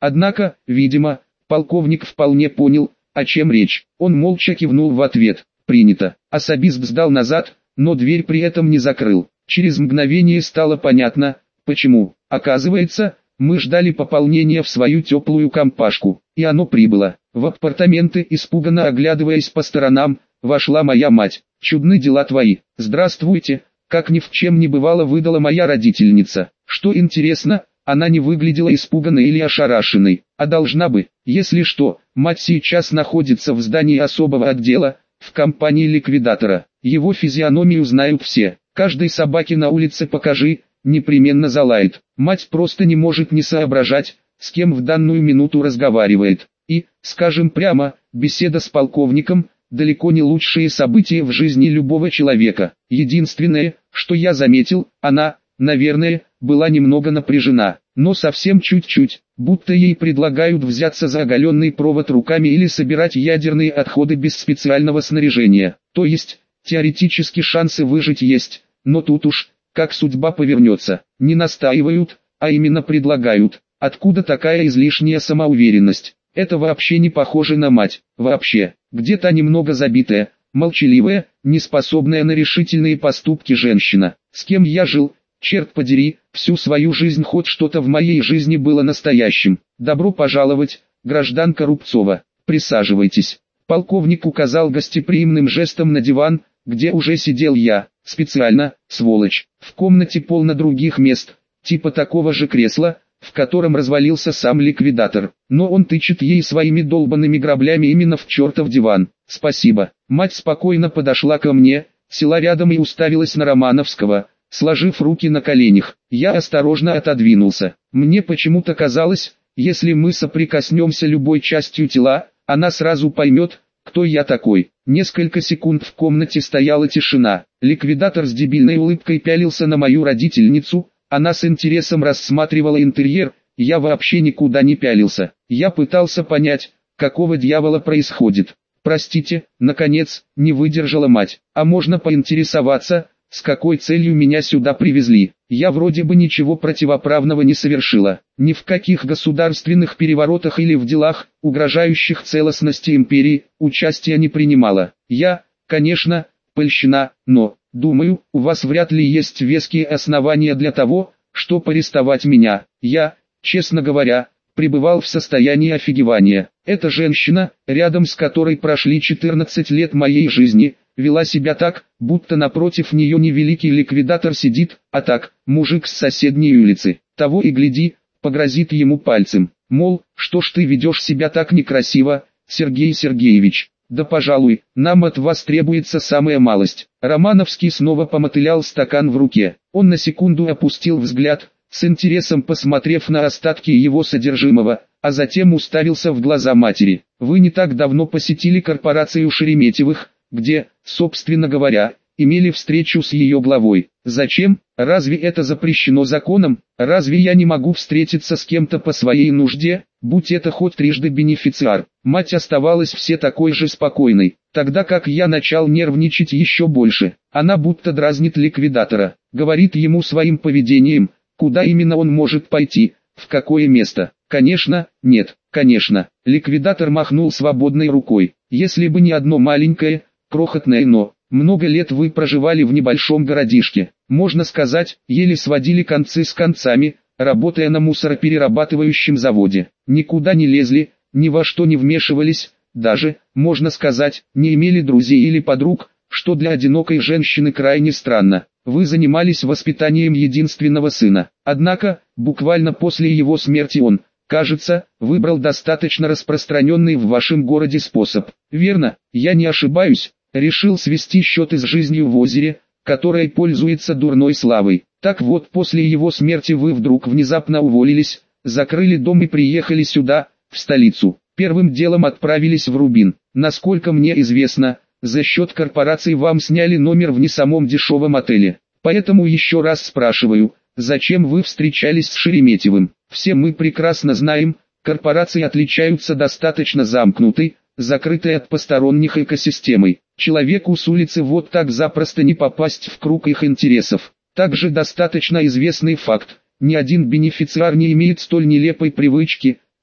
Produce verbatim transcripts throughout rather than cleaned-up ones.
Однако, видимо, полковник вполне понял, о чем речь. Он молча кивнул в ответ. Принято. Особист сдал назад, но дверь при этом не закрыл. Через мгновение стало понятно, почему. Оказывается, мы ждали пополнения в свою теплую компашку, и оно прибыло. В апартаменты, испуганно оглядываясь по сторонам, вошла моя мать. «Чудны дела твои. Здравствуйте», как ни в чем не бывало, выдала моя родительница. Что интересно, она не выглядела испуганной или ошарашенной, а должна бы. Если что, мать сейчас находится в здании особого отдела, в компании ликвидатора. Его физиономию знают все. Каждой собаке на улице покажи, непременно залает. Мать просто не может не соображать, с кем в данную минуту разговаривает. И, скажем прямо, беседа с полковником – далеко не лучшие события в жизни любого человека. Единственное, что я заметил, она, наверное, была немного напряжена, но совсем чуть-чуть, будто ей предлагают взяться за оголенный провод руками или собирать ядерные отходы без специального снаряжения. То есть, теоретически шансы выжить есть, но тут уж, как судьба повернется, не настаивают, а именно предлагают. Откуда такая излишняя самоуверенность? Это вообще не похоже на мать, вообще. Где-то немного забитая, молчаливая, неспособная на решительные поступки женщина. С кем я жил, черт подери, всю свою жизнь хоть что-то в моей жизни было настоящим. Добро пожаловать, гражданка Рубцова, присаживайтесь. Полковник указал гостеприимным жестом на диван, где уже сидел я, специально, сволочь. В комнате полно других мест, типа такого же кресла, в котором развалился сам ликвидатор, но он тычет ей своими долбанными граблями именно в чертов диван. Спасибо. Мать спокойно подошла ко мне, села рядом и уставилась на Романовского, сложив руки на коленях. Я осторожно отодвинулся. Мне почему-то казалось, если мы соприкоснемся любой частью тела, она сразу поймет, кто я такой. Несколько секунд в комнате стояла тишина. Ликвидатор с дебильной улыбкой пялился на мою родительницу. Она с интересом рассматривала интерьер, я вообще никуда не пялился. Я пытался понять, какого дьявола происходит. Простите, наконец, не выдержала мать. А можно поинтересоваться, с какой целью меня сюда привезли? Я вроде бы ничего противоправного не совершила. Ни в каких государственных переворотах или в делах, угрожающих целостности империи, участия не принимала. Я, конечно, польщена, но... Думаю, у вас вряд ли есть веские основания для того, чтобы арестовать меня. Я, честно говоря, пребывал в состоянии офигевания. Эта женщина, рядом с которой прошли четырнадцать лет моей жизни, вела себя так, будто напротив нее не великий ликвидатор сидит, а так, мужик с соседней улицы. Того и гляди, погрозит ему пальцем. Мол, что ж ты ведешь себя так некрасиво, Сергей Сергеевич. Да пожалуй, нам от вас требуется самая малость. Романовский снова помотылял стакан в руке. Он на секунду опустил взгляд, с интересом посмотрев на остатки его содержимого, а затем уставился в глаза матери. Вы не так давно посетили корпорацию Шереметьевых, где, собственно говоря, имели встречу с ее главой. Зачем? Разве это запрещено законом? Разве я не могу встретиться с кем-то по своей нужде, будь это хоть трижды бенефициар? Мать оставалась все такой же спокойной, тогда как я начал нервничать еще больше. Она будто дразнит ликвидатора, говорит ему своим поведением, куда именно он может пойти, в какое место. Конечно, нет, конечно. Ликвидатор махнул свободной рукой. Если бы не одно маленькое, крохотное «но». Много лет вы проживали в небольшом городишке, можно сказать, еле сводили концы с концами, работая на мусороперерабатывающем заводе. Никуда не лезли, ни во что не вмешивались, даже, можно сказать, не имели друзей или подруг, что для одинокой женщины крайне странно. Вы занимались воспитанием единственного сына. Однако, буквально после его смерти он, кажется, выбрал достаточно распространенный в вашем городе способ. Верно, я не ошибаюсь? Решил свести счеты с жизнью в озере, которое пользуется дурной славой. Так вот, после его смерти вы вдруг внезапно уволились, закрыли дом и приехали сюда, в столицу. Первым делом отправились в Рубин. Насколько мне известно, за счет корпорации вам сняли номер в не самом дешевом отеле. Поэтому еще раз спрашиваю, зачем вы встречались с Шереметьевым? Все мы прекрасно знаем, корпорации отличаются достаточно замкнутой, закрытой от посторонних экосистемой. Человеку с улицы вот так запросто не попасть в круг их интересов. Также достаточно известный факт, ни один бенефициар не имеет столь нелепой привычки,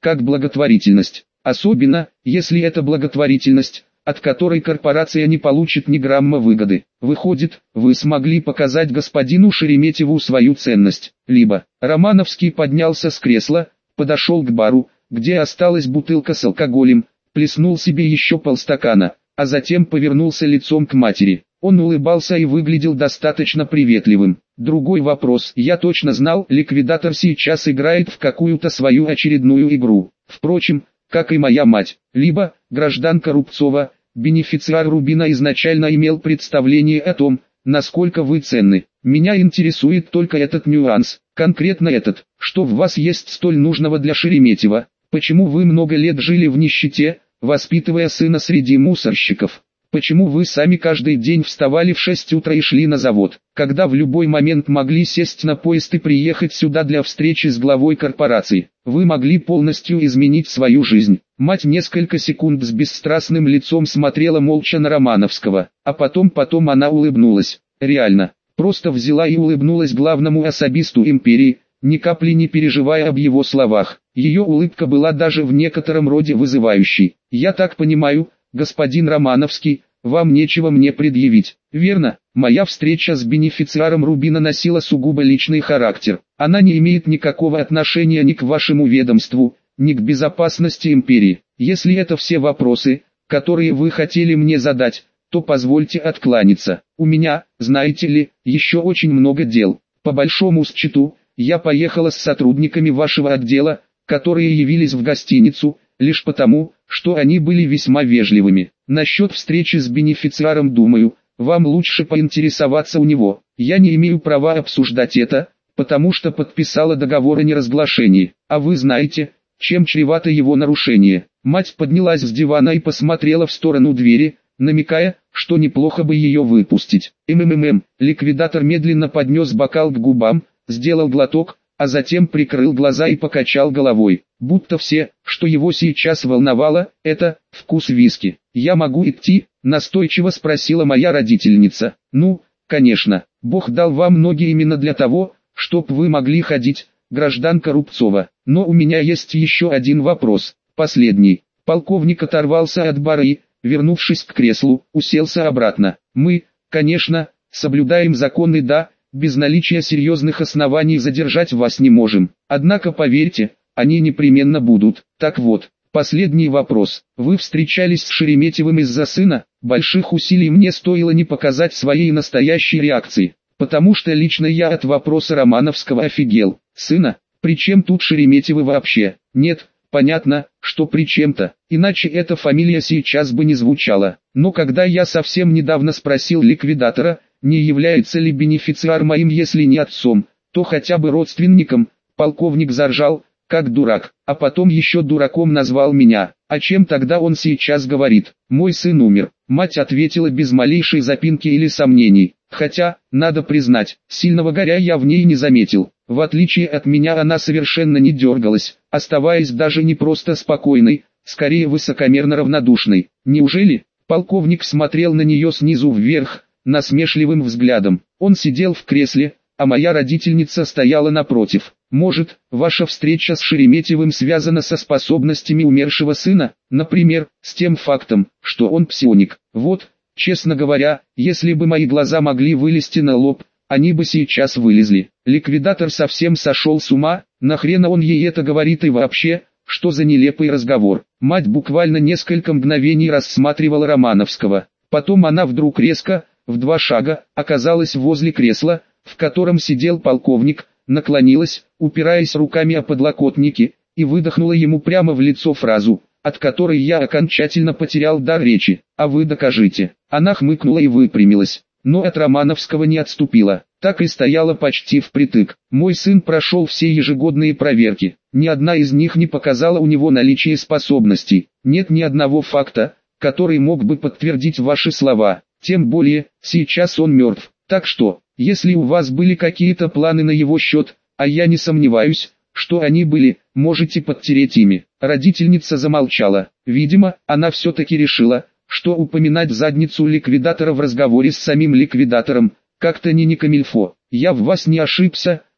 как благотворительность. Особенно, если это благотворительность, от которой корпорация не получит ни грамма выгоды. Выходит, вы смогли показать господину Шереметьеву свою ценность. Либо, Романовский поднялся с кресла, подошел к бару, где осталась бутылка с алкоголем, плеснул себе еще полстакана, а затем повернулся лицом к матери. Он улыбался и выглядел достаточно приветливым. Другой вопрос. Я точно знал, ликвидатор сейчас играет в какую-то свою очередную игру. Впрочем, как и моя мать, либо, гражданка Рубцова, бенефициар Рубина изначально имел представление о том, насколько вы ценны. Меня интересует только этот нюанс, конкретно этот, что в вас есть столь нужного для Шереметьева, почему вы много лет жили в нищете, воспитывая сына среди мусорщиков. Почему вы сами каждый день вставали в шесть утра и шли на завод, когда в любой момент могли сесть на поезд и приехать сюда для встречи с главой корпорации? Вы могли полностью изменить свою жизнь. Мать несколько секунд с бесстрастным лицом смотрела молча на Романовского, а потом потом она улыбнулась. Реально, просто взяла и улыбнулась главному особисту империи, ни капли не переживая об его словах. Ее улыбка была даже в некотором роде вызывающей. Я так понимаю, господин Романовский, вам нечего мне предъявить, верно? Моя встреча с бенефициаром Рубина носила сугубо личный характер. Она не имеет никакого отношения ни к вашему ведомству, ни к безопасности империи. Если это все вопросы, которые вы хотели мне задать, то позвольте откланяться. У меня, знаете ли, еще очень много дел. По большому счету, я поехала с сотрудниками вашего отдела, которые явились в гостиницу, лишь потому, что они были весьма вежливыми. Насчет встречи с бенефициаром, думаю, вам лучше поинтересоваться у него. Я не имею права обсуждать это, потому что подписала договор о неразглашении. А вы знаете, чем чревато его нарушение. Мать поднялась с дивана и посмотрела в сторону двери, намекая, что неплохо бы ее выпустить. МММ, ликвидатор медленно поднес бокал к губам, сделал глоток, а затем прикрыл глаза и покачал головой, будто все, что его сейчас волновало, это вкус виски. «Я могу идти?» – настойчиво спросила моя родительница. «Ну, конечно, Бог дал вам ноги именно для того, чтоб вы могли ходить, гражданка Рубцова. Но у меня есть еще один вопрос, последний». Полковник оторвался от бара и, вернувшись к креслу, уселся обратно. «Мы, конечно, соблюдаем законы, да, без наличия серьезных оснований задержать вас не можем. Однако поверьте, они непременно будут. Так вот, последний вопрос. Вы встречались с Шереметьевым из-за сына? Больших усилий мне стоило не показать своей настоящей реакции, потому что лично я от вопроса Романовского офигел. Сына? При чем тут Шереметьевы вообще? Нет, понятно, что при чем-то, иначе эта фамилия сейчас бы не звучала. Но когда я совсем недавно спросил ликвидатора, не является ли бенефициар моим если не отцом, то хотя бы родственником, полковник заржал, как дурак, а потом еще дураком назвал меня. О чем тогда он сейчас говорит? Мой сын умер. Мать ответила без малейшей запинки или сомнений, хотя, надо признать, сильного горя я в ней не заметил. В отличие от меня она совершенно не дергалась, оставаясь даже не просто спокойной, скорее высокомерно равнодушной. Неужели? Полковник смотрел на нее снизу вверх, насмешливым взглядом. Он сидел в кресле, а моя родительница стояла напротив. Может, ваша встреча с Шереметьевым связана со способностями умершего сына, например, с тем фактом, что он псионик. Вот, честно говоря, если бы мои глаза могли вылезти на лоб, они бы сейчас вылезли. Ликвидатор совсем сошел с ума, нахрена он ей это говорит и вообще, что за нелепый разговор. Мать буквально несколько мгновений рассматривала Романовского. Потом она вдруг резко, в два шага, оказалась возле кресла, в котором сидел полковник, наклонилась, упираясь руками о подлокотники, и выдохнула ему прямо в лицо фразу, от которой я окончательно потерял дар речи. «А вы докажите». Она хмыкнула и выпрямилась, но от Романовского не отступила, так и стояла почти впритык. Мой сын прошел все ежегодные проверки, ни одна из них не показала у него наличие способностей. Нет ни одного факта, который мог бы подтвердить ваши слова. Тем более, сейчас он мертв. Так что, если у вас были какие-то планы на его счет, а я не сомневаюсь, что они были, можете подтереть ими. Родительница замолчала. Видимо, она все-таки решила, что упоминать задницу ликвидатора в разговоре с самим ликвидатором, как-то не не камильфо. Я в вас не ошибся,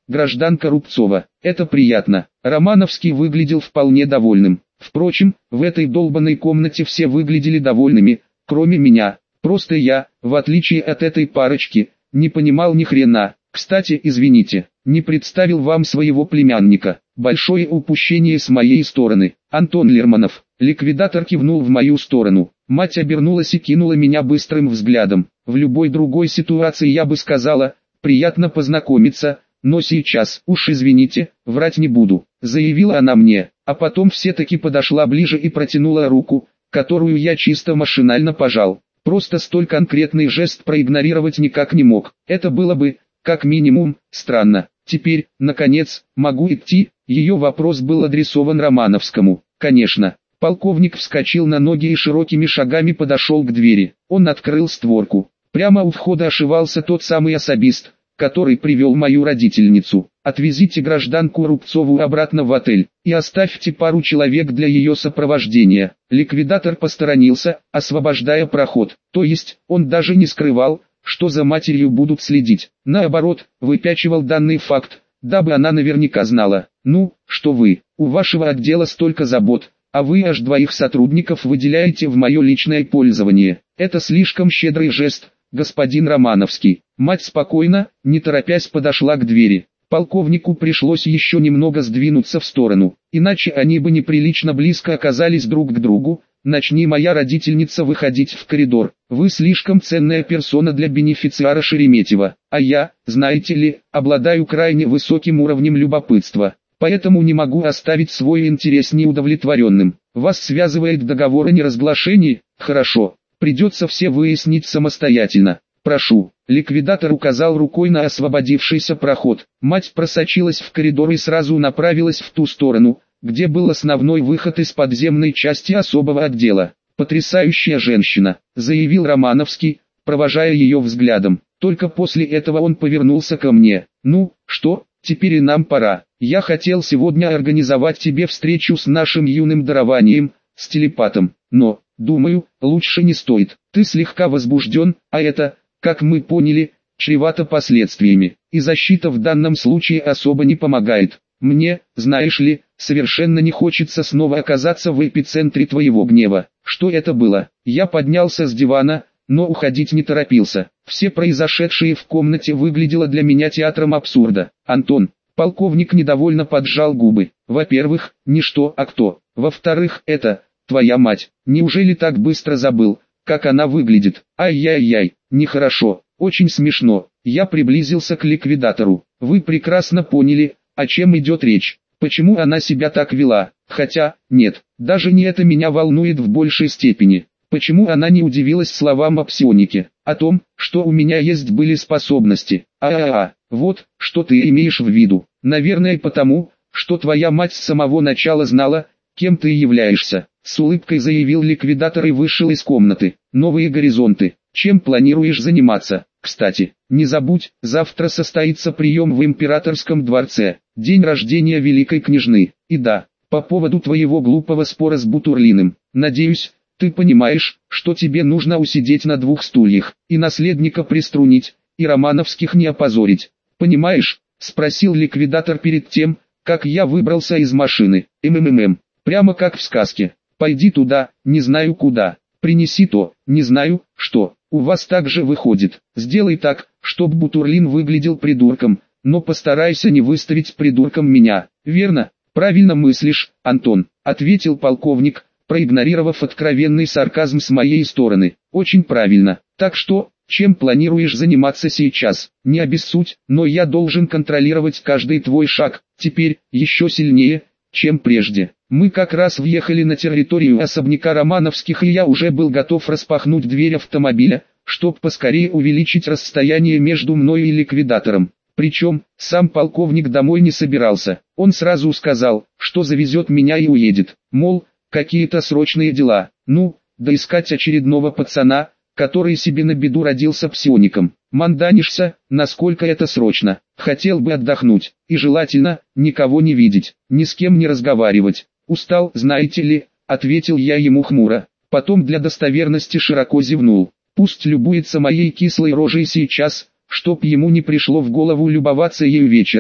гражданка Рубцова. Это приятно. Романовский выглядел вполне довольным. Впрочем, в этой долбанной комнате все выглядели довольными, кроме меня. Просто я, в отличие от этой парочки, не понимал ни хрена. Кстати, извините, не представил вам своего племянника. Большое упущение с моей стороны. Антон Лермонов. Ликвидатор кивнул в мою сторону. Мать обернулась и кинула меня быстрым взглядом. В любой другой ситуации я бы сказала: приятно познакомиться, но сейчас, уж извините, врать не буду, заявила она мне, а потом все-таки подошла ближе и протянула руку, которую я чисто машинально пожал. Просто столь конкретный жест проигнорировать никак не мог. Это было бы, как минимум, странно. Теперь, наконец, могу идти? Ее вопрос был адресован Романовскому. Конечно. Полковник вскочил на ноги и широкими шагами подошел к двери. Он открыл створку. Прямо у входа ошивался тот самый особист, который привел мою родительницу. Отвезите гражданку Рубцову обратно в отель, и оставьте пару человек для ее сопровождения. Ликвидатор посторонился, освобождая проход. То есть, он даже не скрывал, что за матерью будут следить. Наоборот, выпячивал данный факт, дабы она наверняка знала. Ну, что вы, у вашего отдела столько забот, а вы аж двоих сотрудников выделяете в мое личное пользование. Это слишком щедрый жест, господин Романовский. Мать спокойно, не торопясь подошла к двери. Полковнику пришлось еще немного сдвинуться в сторону, иначе они бы неприлично близко оказались друг к другу. Начни моя родительница выходить в коридор. Вы слишком ценная персона для бенефициара Шереметьева, а я, знаете ли, обладаю крайне высоким уровнем любопытства. Поэтому не могу оставить свой интерес неудовлетворенным. Вас связывает договор о неразглашении? Хорошо, придется все выяснить самостоятельно. Прошу. Ликвидатор указал рукой на освободившийся проход. Мать просочилась в коридор и сразу направилась в ту сторону, где был основной выход из подземной части особого отдела. «Потрясающая женщина», — заявил Романовский, провожая ее взглядом. Только после этого он повернулся ко мне. «Ну, что, теперь и нам пора. Я хотел сегодня организовать тебе встречу с нашим юным дарованием, с телепатом, но, думаю, лучше не стоит. Ты слегка возбужден, а это, как мы поняли, чревато последствиями, и защита в данном случае особо не помогает. Мне, знаешь ли, совершенно не хочется снова оказаться в эпицентре твоего гнева». Что это было? Я поднялся с дивана, но уходить не торопился. Все произошедшее в комнате выглядело для меня театром абсурда. Антон, полковник недовольно поджал губы. Во-первых, не что, а кто. Во-вторых, это, твоя мать. Неужели так быстро забыл, как она выглядит? Ай-яй-яй, нехорошо, очень смешно. Я приблизился к ликвидатору. Вы прекрасно поняли, о чем идет речь. Почему она себя так вела? Хотя, нет, даже не это меня волнует в большей степени. Почему она не удивилась словам о псионике? О том, что у меня есть были способности. А-а-а, вот, что ты имеешь в виду. Наверное потому, что твоя мать с самого начала знала, кем ты являешься. С улыбкой заявил ликвидатор и вышел из комнаты. Новые горизонты. Чем планируешь заниматься? Кстати, не забудь, завтра состоится прием в императорском дворце. День рождения великой княжны. И да, по поводу твоего глупого спора с Бутурлиным. Надеюсь, ты понимаешь, что тебе нужно усидеть на двух стульях, и наследника приструнить, и Романовских не опозорить. Понимаешь? Спросил ликвидатор перед тем, как я выбрался из машины. МММ. Прямо как в сказке. Пойди туда, не знаю куда. Принеси то, не знаю, что. У вас так же выходит. Сделай так, чтоб Бутурлин выглядел придурком, но постарайся не выставить придурком меня. Верно? Правильно мыслишь, Антон, ответил полковник, проигнорировав откровенный сарказм с моей стороны. Очень правильно. Так что, чем планируешь заниматься сейчас? Не обессудь, но я должен контролировать каждый твой шаг, теперь, еще сильнее, чем прежде. Мы как раз въехали на территорию особняка Романовских, и я уже был готов распахнуть дверь автомобиля, чтоб поскорее увеличить расстояние между мной и ликвидатором. Причем, сам полковник домой не собирался. Он сразу сказал, что завезет меня и уедет. Мол, какие-то срочные дела. Ну, да искать очередного пацана, который себе на беду родился псиоником. Манданишься, насколько это срочно. Хотел бы отдохнуть, и желательно, никого не видеть, ни с кем не разговаривать. Устал, знаете ли, ответил я ему хмуро. Потом для достоверности широко зевнул. Пусть любуется моей кислой рожей сейчас, чтоб ему не пришло в голову любоваться ею вечером.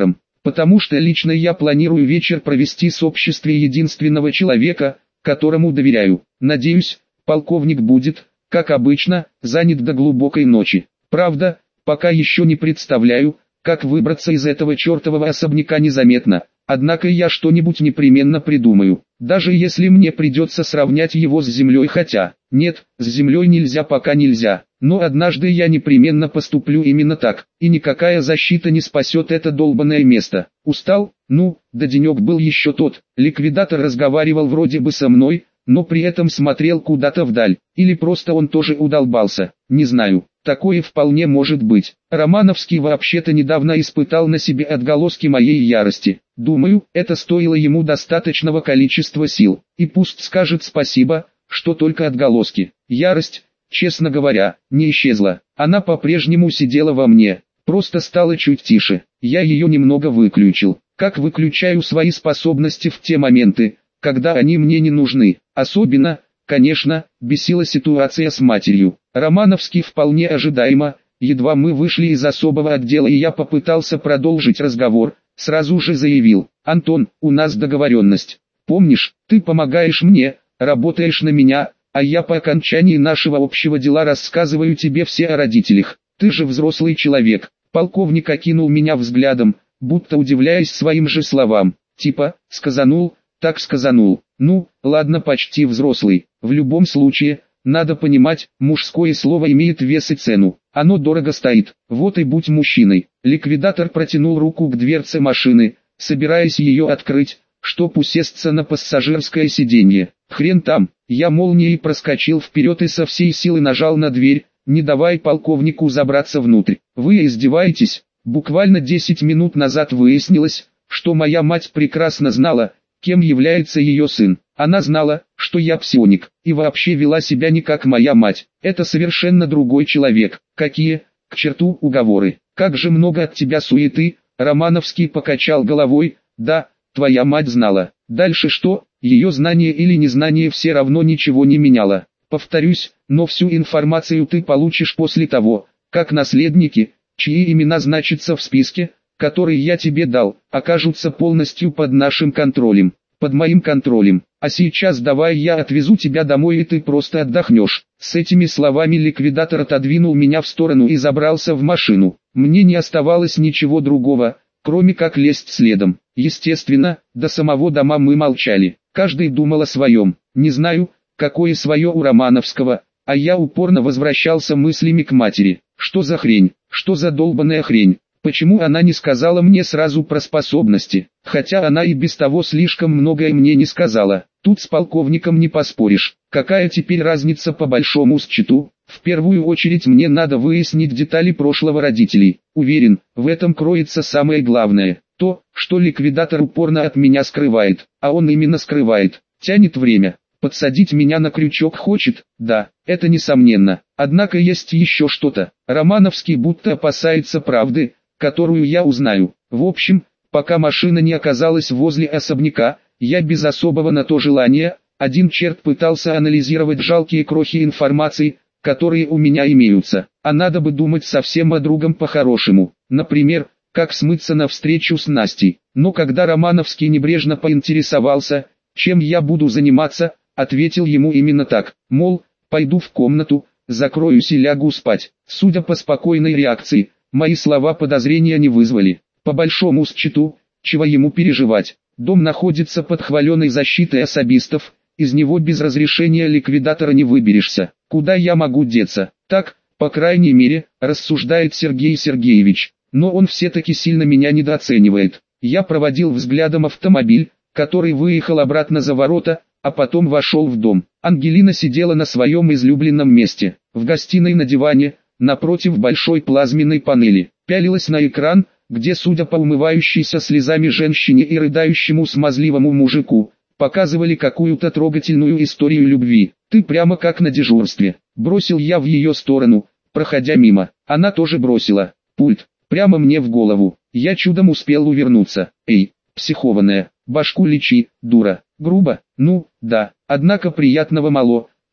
потому что лично я планирую вечер провести с обществом единственного человека, которому доверяю. Надеюсь, полковник будет, как обычно, занят до глубокой ночи. Правда, пока еще не представляю, как выбраться из этого чертового особняка незаметно. Однако я что-нибудь непременно придумаю, даже если мне придется сравнять его с землей, хотя, нет, с землей нельзя, пока нельзя, но однажды я непременно поступлю именно так, и никакая защита не спасет это долбанное место. Устал? Ну, да денек был еще тот. Ликвидатор разговаривал вроде бы со мной, но при этом смотрел куда-то вдаль, или просто он тоже удолбался, не знаю. Такое вполне может быть. Романовский вообще-то недавно испытал на себе отголоски моей ярости. Думаю, это стоило ему достаточного количества сил. И пусть скажет спасибо, что только отголоски. Ярость, честно говоря, не исчезла. Она по-прежнему сидела во мне, просто стала чуть тише. Я ее немного выключил. Как выключаю свои способности в те моменты, когда они мне не нужны. Особенно, конечно, бесила ситуация с матерью. Романовский вполне ожидаемо, едва мы вышли из особого отдела и я попытался продолжить разговор, сразу же заявил: «Антон, у нас договоренность. Помнишь, ты помогаешь мне, работаешь на меня, а я по окончании нашего общего дела рассказываю тебе все о родителях. Ты же взрослый человек». Полковник окинул меня взглядом, будто удивляясь своим же словам. Типа, сказанул, так сказанул. Ну, ладно, почти взрослый. В любом случае, надо понимать, мужское слово имеет вес и цену. Оно дорого стоит. Вот и будь мужчиной. Ликвидатор протянул руку к дверце машины, собираясь ее открыть, чтоб усесться на пассажирское сиденье. Хрен там. Я молнией проскочил вперед и со всей силы нажал на дверь, не давая полковнику забраться внутрь. Вы издеваетесь? Буквально десять минут назад выяснилось, что моя мать прекрасно знала, кем является ее сын. Она знала, что я псионик, и вообще вела себя не как моя мать. Это совершенно другой человек. Какие, к черту, уговоры? Как же много от тебя суеты. Романовский покачал головой. Да, твоя мать знала. Дальше что? Ее знание или незнание все равно ничего не меняло. Повторюсь, но всю информацию ты получишь после того, как наследники, чьи имена значатся в списке, который я тебе дал, окажутся полностью под нашим контролем, под моим контролем. А сейчас давай я отвезу тебя домой и ты просто отдохнешь. С этими словами ликвидатор отодвинул меня в сторону и забрался в машину. Мне не оставалось ничего другого, кроме как лезть следом. Естественно, до самого дома мы молчали. Каждый думал о своем. Не знаю, какое свое у Романовского, а я упорно возвращался мыслями к матери. Что за хрень? Что за долбаная хрень? Почему она не сказала мне сразу про способности, хотя она и без того слишком многое мне не сказала. Тут с полковником не поспоришь. Какая теперь разница по большому счету? В первую очередь мне надо выяснить детали прошлого родителей. Уверен, в этом кроется самое главное. То, что ликвидатор упорно от меня скрывает, а он именно скрывает, тянет время. Подсадить меня на крючок хочет, да, это несомненно. Однако есть еще что-то. Романовский будто опасается правды, которую я узнаю. В общем, пока машина не оказалась возле особняка, я без особого на то желания, один черт пытался анализировать жалкие крохи информации, которые у меня имеются. А надо бы думать совсем о другом по-хорошему. Например, как смыться навстречу с Настей. Но когда Романовский небрежно поинтересовался, чем я буду заниматься, ответил ему именно так, мол, пойду в комнату, закроюсь и лягу спать. Судя по спокойной реакции, мои слова подозрения не вызвали. По большому счету, чего ему переживать? Дом находится под хваленой защитой особистов, из него без разрешения ликвидатора не выберешься. Куда я могу деться? Так, по крайней мере, рассуждает Сергей Сергеевич. Но он все-таки сильно меня недооценивает. Я проводил взглядом автомобиль, который выехал обратно за ворота, а потом вошел в дом. Ангелина сидела на своем излюбленном месте, в гостиной на диване, напротив большой плазменной панели, пялилась на экран, где, судя по умывающейся слезами женщине и рыдающему смазливому мужику, показывали какую-то трогательную историю любви. «Ты прямо как на дежурстве», — бросил я в ее сторону, проходя мимо. Она тоже бросила. Пульт, прямо мне в голову. Я чудом успел увернуться. «Эй, психованная, башку лечи, дура». Грубо, ну, да, однако приятного мало,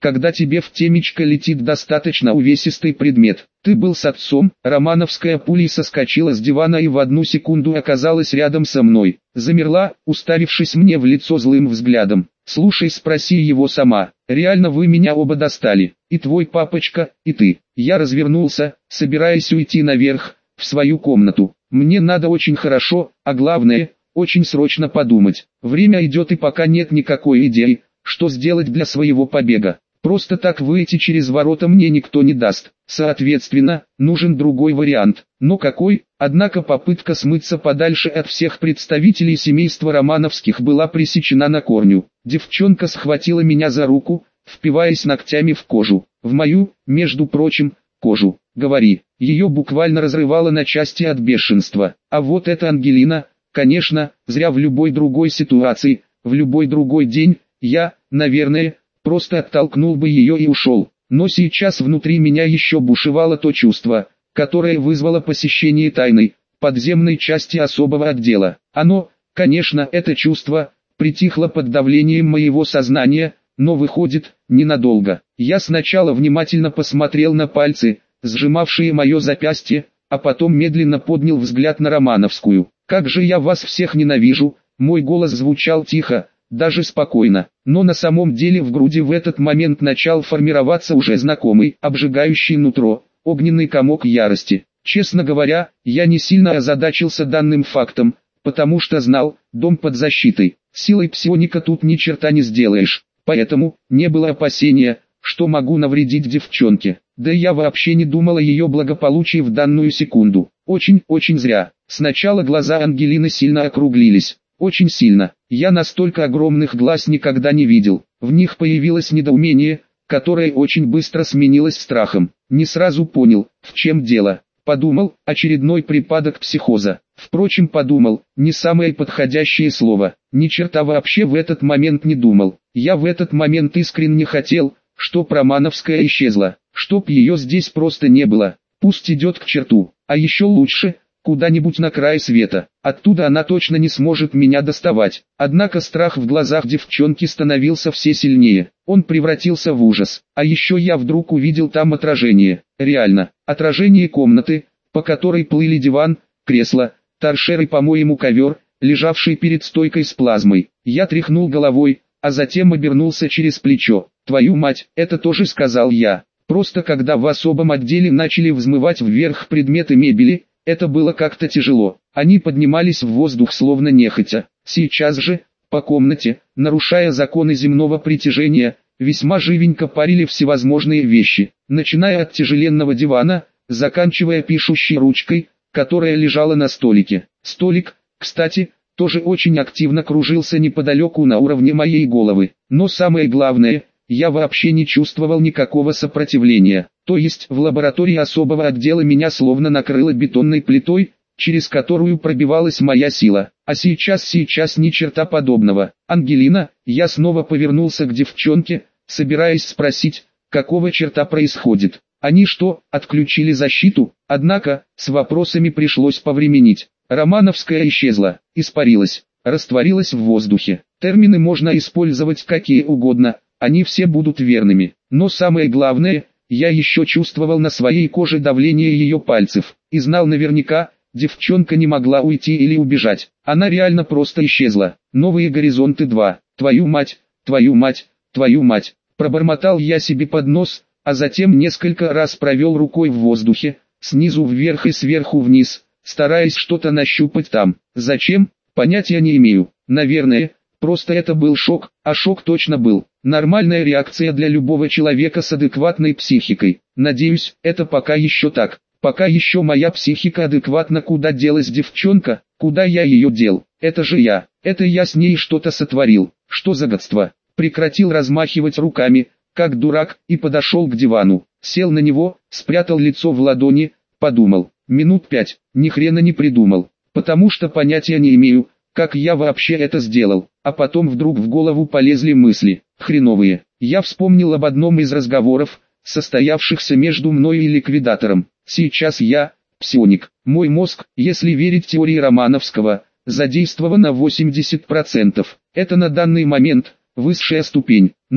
когда тебе в темечко летит достаточно увесистый предмет. Ты был с отцом, романовская пулей соскочила с дивана и в одну секунду оказалась рядом со мной. Замерла, уставившись мне в лицо злым взглядом. Слушай, спроси его сама, реально вы меня оба достали, и твой папочка, и ты. Я развернулся, собираясь уйти наверх, в свою комнату. Мне надо очень хорошо, а главное, очень срочно подумать. Время идет и пока нет никакой идеи, что сделать для своего побега. Просто так выйти через ворота мне никто не даст. Соответственно, нужен другой вариант. Но какой? Однако попытка смыться подальше от всех представителей семейства Романовских была пресечена на корню. Девчонка схватила меня за руку, впиваясь ногтями в кожу. В мою, между прочим, кожу. Говори. Ее буквально разрывало на части от бешенства. А вот эта Ангелина, конечно, зря в любой другой ситуации, в любой другой день, я, наверное, просто оттолкнул бы ее и ушел. Но сейчас внутри меня еще бушевало то чувство, которое вызвало посещение тайной, подземной части особого отдела. Оно, конечно, это чувство, притихло под давлением моего сознания, но выходит, ненадолго. Я сначала внимательно посмотрел на пальцы, сжимавшие мое запястье, а потом медленно поднял взгляд на Романовскую. «Как же я вас всех ненавижу!» Мой голос звучал тихо, даже спокойно, но на самом деле в груди в этот момент начал формироваться уже знакомый, обжигающий нутро, огненный комок ярости. Честно говоря, я не сильно озадачился данным фактом, потому что знал, дом под защитой, силой псионика тут ни черта не сделаешь, поэтому не было опасения, что могу навредить девчонке. Да я вообще не думал о ее благополучии в данную секунду. Очень-очень зря. Сначала глаза Ангелины сильно округлились. Очень сильно. Я настолько огромных глаз никогда не видел. В них появилось недоумение, которое очень быстро сменилось страхом. Не сразу понял, в чем дело. Подумал, очередной припадок психоза. Впрочем, подумал, не самое подходящее слово. Ни черта вообще в этот момент не думал. Я в этот момент искренне хотел, чтоб Романовская исчезла, чтоб ее здесь просто не было. Пусть идет к черту, а еще лучше, куда-нибудь на край света. Оттуда она точно не сможет меня доставать. Однако страх в глазах девчонки становился все сильнее. Он превратился в ужас. А еще я вдруг увидел там отражение. Реально, отражение комнаты, по которой плыли диван, кресло, торшер и, по-моему, ковер, лежавший перед стойкой с плазмой. Я тряхнул головой, а затем обернулся через плечо. «Твою мать, это тоже сказал я. Просто когда в особом отделе начали взмывать вверх предметы мебели, это было как-то тяжело. Они поднимались в воздух словно нехотя. Сейчас же, по комнате, нарушая законы земного притяжения, весьма живенько парили всевозможные вещи, начиная от тяжеленного дивана, заканчивая пишущей ручкой, которая лежала на столике. Столик, кстати, тоже очень активно кружился неподалеку на уровне моей головы. Но самое главное, я вообще не чувствовал никакого сопротивления. То есть в лаборатории особого отдела меня словно накрыло бетонной плитой, через которую пробивалась моя сила. А сейчас, сейчас ни черта подобного. «Ангелина», я снова повернулся к девчонке, собираясь спросить, какого черта происходит. Они что, отключили защиту? Однако, с вопросами пришлось повременить. Романовская исчезла, испарилась, растворилась в воздухе. Термины можно использовать какие угодно, они все будут верными. Но самое главное, я еще чувствовал на своей коже давление ее пальцев, и знал наверняка, девчонка не могла уйти или убежать. Она реально просто исчезла. Новые горизонты два. Твою мать, твою мать, твою мать. Пробормотал я себе под нос, а затем несколько раз провел рукой в воздухе, снизу вверх и сверху вниз, стараясь что-то нащупать там. Зачем? Понятия не имею. Наверное, просто это был шок, а шок точно был. Нормальная реакция для любого человека с адекватной психикой. Надеюсь, это пока еще так. Пока еще моя психика адекватна. Куда делась девчонка? Куда я ее дел? Это же я. Это я с ней что-то сотворил. Что за гадство? Прекратил размахивать руками, как дурак, и подошел к дивану. Сел на него, спрятал лицо в ладони, подумал. Минут пять, ни хрена не придумал. Потому что понятия не имею, как я вообще это сделал. А потом вдруг в голову полезли мысли, хреновые. Я вспомнил об одном из разговоров, состоявшихся между мной и ликвидатором. Сейчас я, псионик. Мой мозг, если верить теории Романовского, задействован на восемьдесят процентов. Это на данный момент высшая ступень. Но,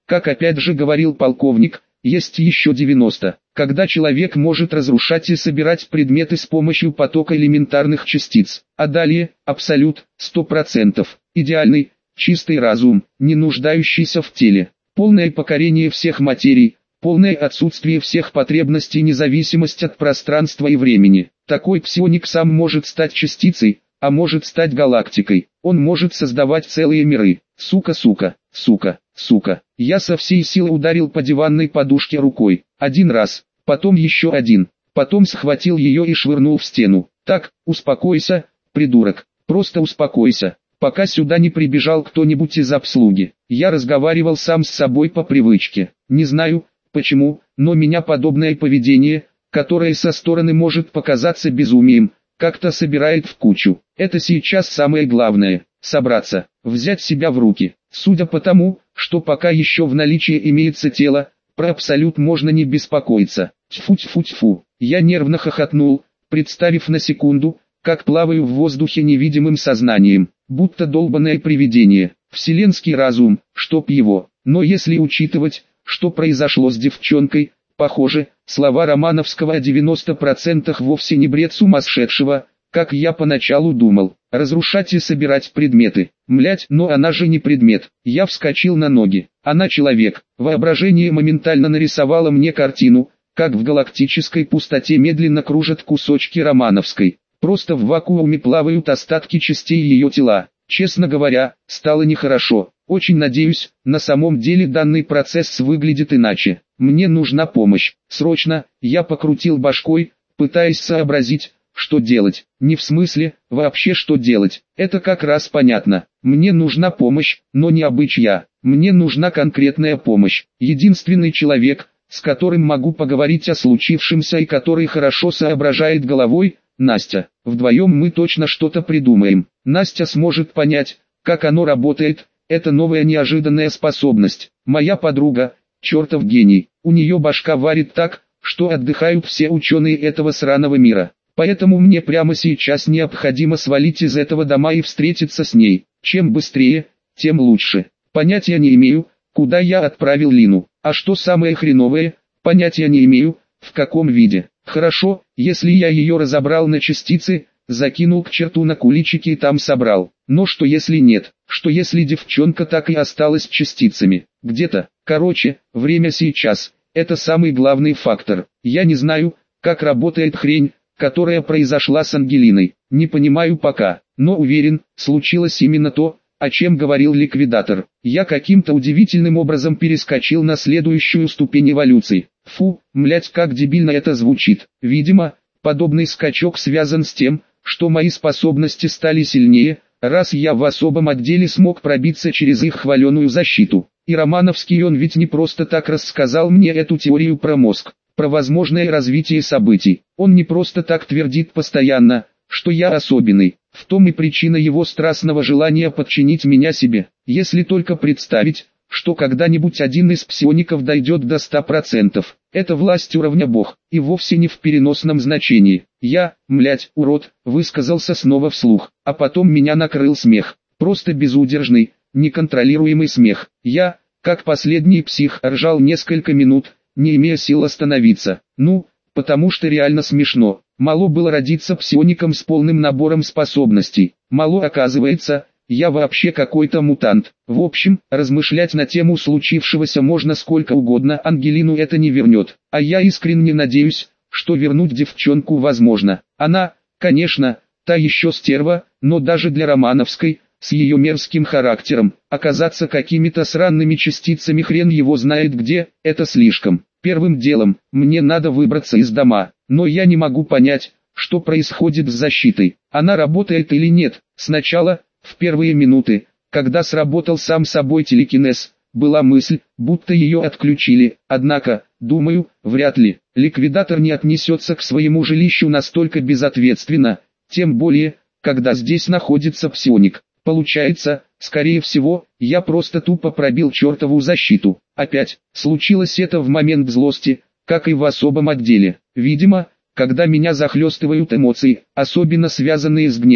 Как опять же говорил полковник, есть еще девяносто, когда человек может разрушать и собирать предметы с помощью потока элементарных частиц. А далее, абсолют, сто процентов, идеальный, чистый разум, не нуждающийся в теле, полное покорение всех материй, полное отсутствие всех потребностей, независимость от пространства и времени. Такой псионик сам может стать частицей, а может стать галактикой. Он может создавать целые миры. Сука, сука, сука, сука. Я со всей силы ударил по диванной подушке рукой. Один раз, потом еще один. Потом схватил ее и швырнул в стену. Так, успокойся, придурок, просто успокойся, пока сюда не прибежал кто-нибудь из обслуги. Я разговаривал сам с собой по привычке. Не знаю, почему, но меня подобное поведение, которое со стороны может показаться безумием, как-то собирает в кучу. Это сейчас самое главное – собраться, взять себя в руки. Судя по тому, что пока еще в наличии имеется тело, про абсолют можно не беспокоиться. Тьфу-тьфу-тьфу. Я нервно хохотнул, представив на секунду, как плаваю в воздухе невидимым сознанием, будто долбанное привидение. Вселенский разум, чтоб его. Но если учитывать, что произошло с девчонкой, похоже, слова Романовского о девяноста процентах вовсе не бред сумасшедшего, как я поначалу думал. Разрушать и собирать предметы. Млять, но она же не предмет. Я вскочил на ноги. Она человек. Воображение моментально нарисовало мне картину, как в галактической пустоте медленно кружат кусочки Романовской. Просто в вакууме плавают остатки частей ее тела. Честно говоря, стало нехорошо. Очень надеюсь, на самом деле данный процесс выглядит иначе. Мне нужна помощь. Срочно. Я покрутил башкой, пытаясь сообразить, что делать. Не в смысле, вообще что делать. Это как раз понятно. Мне нужна помощь, но не обычья. Мне нужна конкретная помощь. Единственный человек, с которым могу поговорить о случившемся и который хорошо соображает головой, Настя. Вдвоем мы точно что-то придумаем. Настя сможет понять, как оно работает. Это новая неожиданная способность. Моя подруга, чертов гений. У нее башка варит так, что отдыхают все ученые этого сраного мира. Поэтому мне прямо сейчас необходимо свалить из этого дома и встретиться с ней. Чем быстрее, тем лучше. Понятия не имею, куда я отправил Лину. А что самое хреновое, понятия не имею, в каком виде. Хорошо, если я ее разобрал на частицы, закинул к черту на куличики и там собрал. Но что если нет? Что если девчонка так и осталась частицами? Где-то. Короче, время сейчас. Это самый главный фактор. Я не знаю, как работает хрень, которая произошла с Ангелиной. Не понимаю пока, но уверен, случилось именно то, о чем говорил ликвидатор. Я каким-то удивительным образом перескочил на следующую ступень эволюции. Фу, млять, как дебильно это звучит. Видимо, подобный скачок связан с тем, что мои способности стали сильнее, раз я в особом отделе смог пробиться через их хваленую защиту. И Романовский он ведь не просто так рассказал мне эту теорию про мозг, про возможное развитие событий. Он не просто так твердит постоянно, что я особенный. В том и причина его страстного желания подчинить меня себе. Если только представить, что когда-нибудь один из псиоников дойдет до ста процентов. Это власть уровня бог, и вовсе не в переносном значении. Я, млять, урод, высказался снова вслух, а потом меня накрыл смех. Просто безудержный, неконтролируемый смех. Я, как последний псих, ржал несколько минут, не имея сил остановиться. Ну, потому что реально смешно. Мало было родиться псиоником с полным набором способностей. Мало оказывается, я вообще какой-то мутант. В общем, размышлять на тему случившегося можно сколько угодно, Ангелину это не вернет. А я искренне надеюсь, что вернуть девчонку возможно. Она, конечно, та еще стерва, но даже для Романовской, с ее мерзким характером, оказаться какими-то сраными частицами хрен его знает где, это слишком. Первым делом, мне надо выбраться из дома, но я не могу понять, что происходит с защитой. Она работает или нет. Сначала, в первые минуты, когда сработал сам собой телекинез, была мысль, будто ее отключили, однако, думаю, вряд ли. Ликвидатор не отнесется к своему жилищу настолько безответственно, тем более, когда здесь находится псионик. Получается, скорее всего, я просто тупо пробил чертову защиту. Опять, случилось это в момент злости, как и в особом отделе. Видимо, когда меня захлестывают эмоции, особенно связанные с гневом,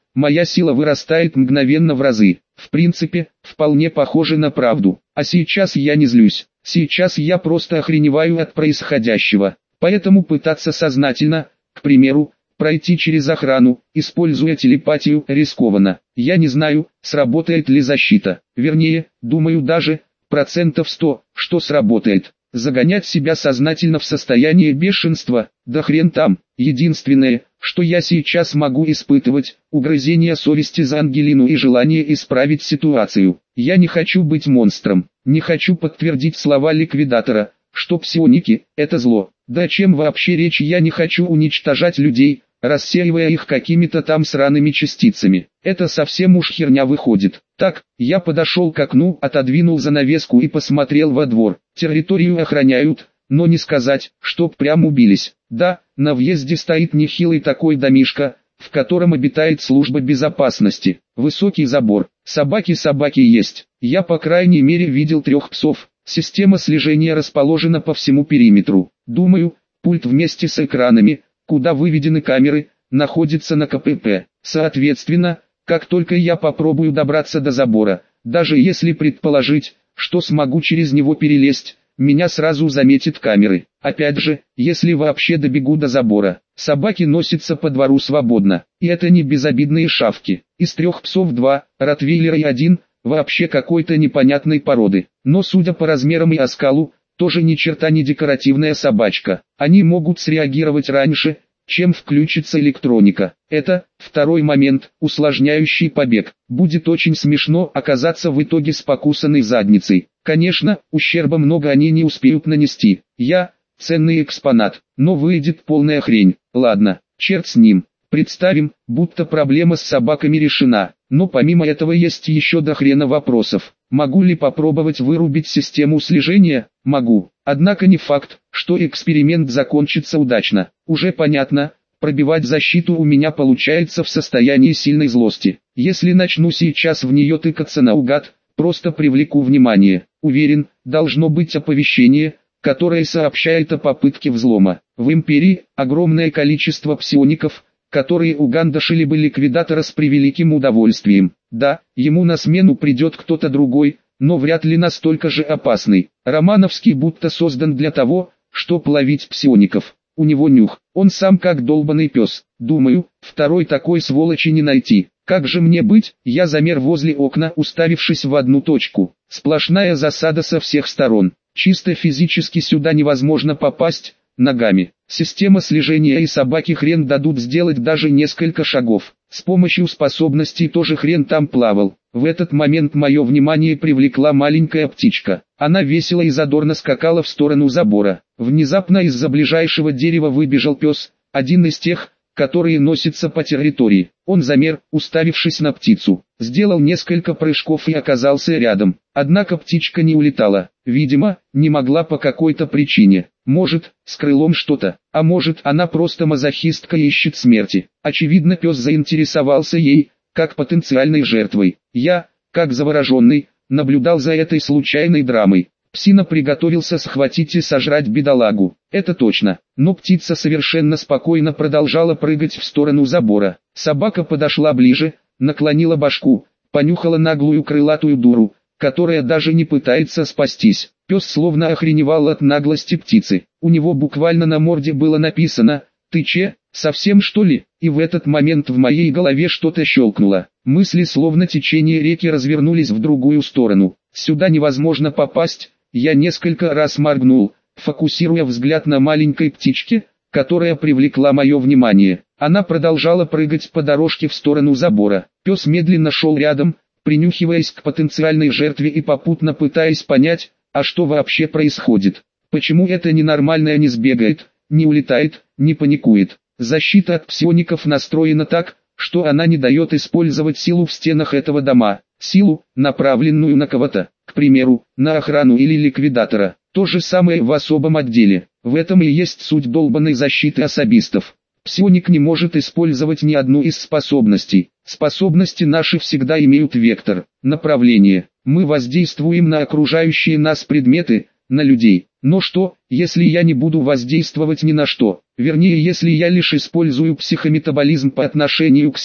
моя сила вырастает мгновенно в разы. В принципе, вполне похоже на правду. А сейчас я не злюсь. Сейчас я просто охреневаю от происходящего. Поэтому пытаться сознательно, к примеру, пройти через охрану, используя телепатию, рискованно. Я не знаю, сработает ли защита. Вернее, думаю даже, процентов сто, что сработает. Загонять себя сознательно в состояние бешенства, да хрен там. Единственное, что я сейчас могу испытывать, угрызение совести за Ангелину и желание исправить ситуацию. Я не хочу быть монстром, не хочу подтвердить слова ликвидатора, что псионики – это зло. Да о чем вообще речь, я не хочу уничтожать людей, рассеивая их какими-то там сраными частицами. Это совсем уж херня выходит. Так, я подошел к окну, отодвинул занавеску и посмотрел во двор. Территорию охраняют, но не сказать, чтоб прям убились. Да, на въезде стоит нехилый такой домишко, в котором обитает служба безопасности. Высокий забор, собаки-собаки есть. Я по крайней мере видел трех псов. Система слежения расположена по всему периметру. Думаю, пульт вместе с экранами, куда выведены камеры, находится на ка пэ пэ. Соответственно, как только я попробую добраться до забора, даже если предположить, что смогу через него перелезть, меня сразу заметят камеры. Опять же, если вообще добегу до забора, собаки носятся по двору свободно. И это не безобидные шавки. Из трех псов два, ротвейлера и один, вообще какой-то непонятной породы. Но судя по размерам и оскалу, тоже ни черта не декоративная собачка. Они могут среагировать раньше, чем включится электроника. Это, второй момент, усложняющий побег. Будет очень смешно оказаться в итоге с покусанной задницей. Конечно, ущерба много они не успеют нанести. Я, ценный экспонат, но выйдет полная хрень. Ладно, черт с ним. Представим, будто проблема с собаками решена. Но помимо этого есть еще до хрена вопросов. Могу ли попробовать вырубить систему слежения? Могу. Однако не факт, что эксперимент закончится удачно. Уже понятно, пробивать защиту у меня получается в состоянии сильной злости. Если начну сейчас в нее тыкаться наугад, просто привлеку внимание. Уверен, должно быть оповещение, которое сообщает о попытке взлома. В Империи огромное количество псиоников, которые угандошили бы ликвидатора с превеликим удовольствием. Да, ему на смену придет кто-то другой, но вряд ли настолько же опасный. Романовский будто создан для того, чтобы ловить псиоников. У него нюх, он сам как долбаный пес. Думаю, второй такой сволочи не найти. Как же мне быть? Я замер возле окна, уставившись в одну точку. Сплошная засада со всех сторон. Чисто физически сюда невозможно попасть ногами. Система слежения и собаки хрен дадут сделать даже несколько шагов. С помощью способностей тоже хрен там плавал. В этот момент мое внимание привлекла маленькая птичка. Она весело и задорно скакала в сторону забора. Внезапно из-за ближайшего дерева выбежал пес, один из тех, которые носятся по территории. Он замер, уставившись на птицу. Сделал несколько прыжков и оказался рядом. Однако птичка не улетала. Видимо, не могла по какой-то причине. Может, с крылом что-то, а может, она просто мазохистка и ищет смерти. Очевидно, пес заинтересовался ей, как потенциальной жертвой. Я, как завороженный, наблюдал за этой случайной драмой. Псина приготовился схватить и сожрать бедолагу. Это точно. Но птица совершенно спокойно продолжала прыгать в сторону забора. Собака подошла ближе, наклонила башку, понюхала наглую крылатую дуру, которая даже не пытается спастись. Пес словно охреневал от наглости птицы. У него буквально на морде было написано: «Ты че, совсем что ли?» И в этот момент в моей голове что-то щелкнуло. Мысли словно течение реки развернулись в другую сторону. Сюда невозможно попасть. Я несколько раз моргнул, фокусируя взгляд на маленькой птичке, которая привлекла мое внимание. Она продолжала прыгать по дорожке в сторону забора. Пес медленно шел рядом, принюхиваясь к потенциальной жертве и попутно пытаясь понять, а что вообще происходит. Почему эта ненормальная не сбегает, не улетает, не паникует. Защита от псиоников настроена так, что она не дает использовать силу в стенах этого дома. Силу, направленную на кого-то, к примеру, на охрану или ликвидатора. То же самое в особом отделе. В этом и есть суть долбанной защиты особистов. Псионик не может использовать ни одну из способностей. Способности наши всегда имеют вектор, направление. Мы воздействуем на окружающие нас предметы, на людей. Но что, если я не буду воздействовать ни на что? Вернее, если я лишь использую психометаболизм по отношению к себе.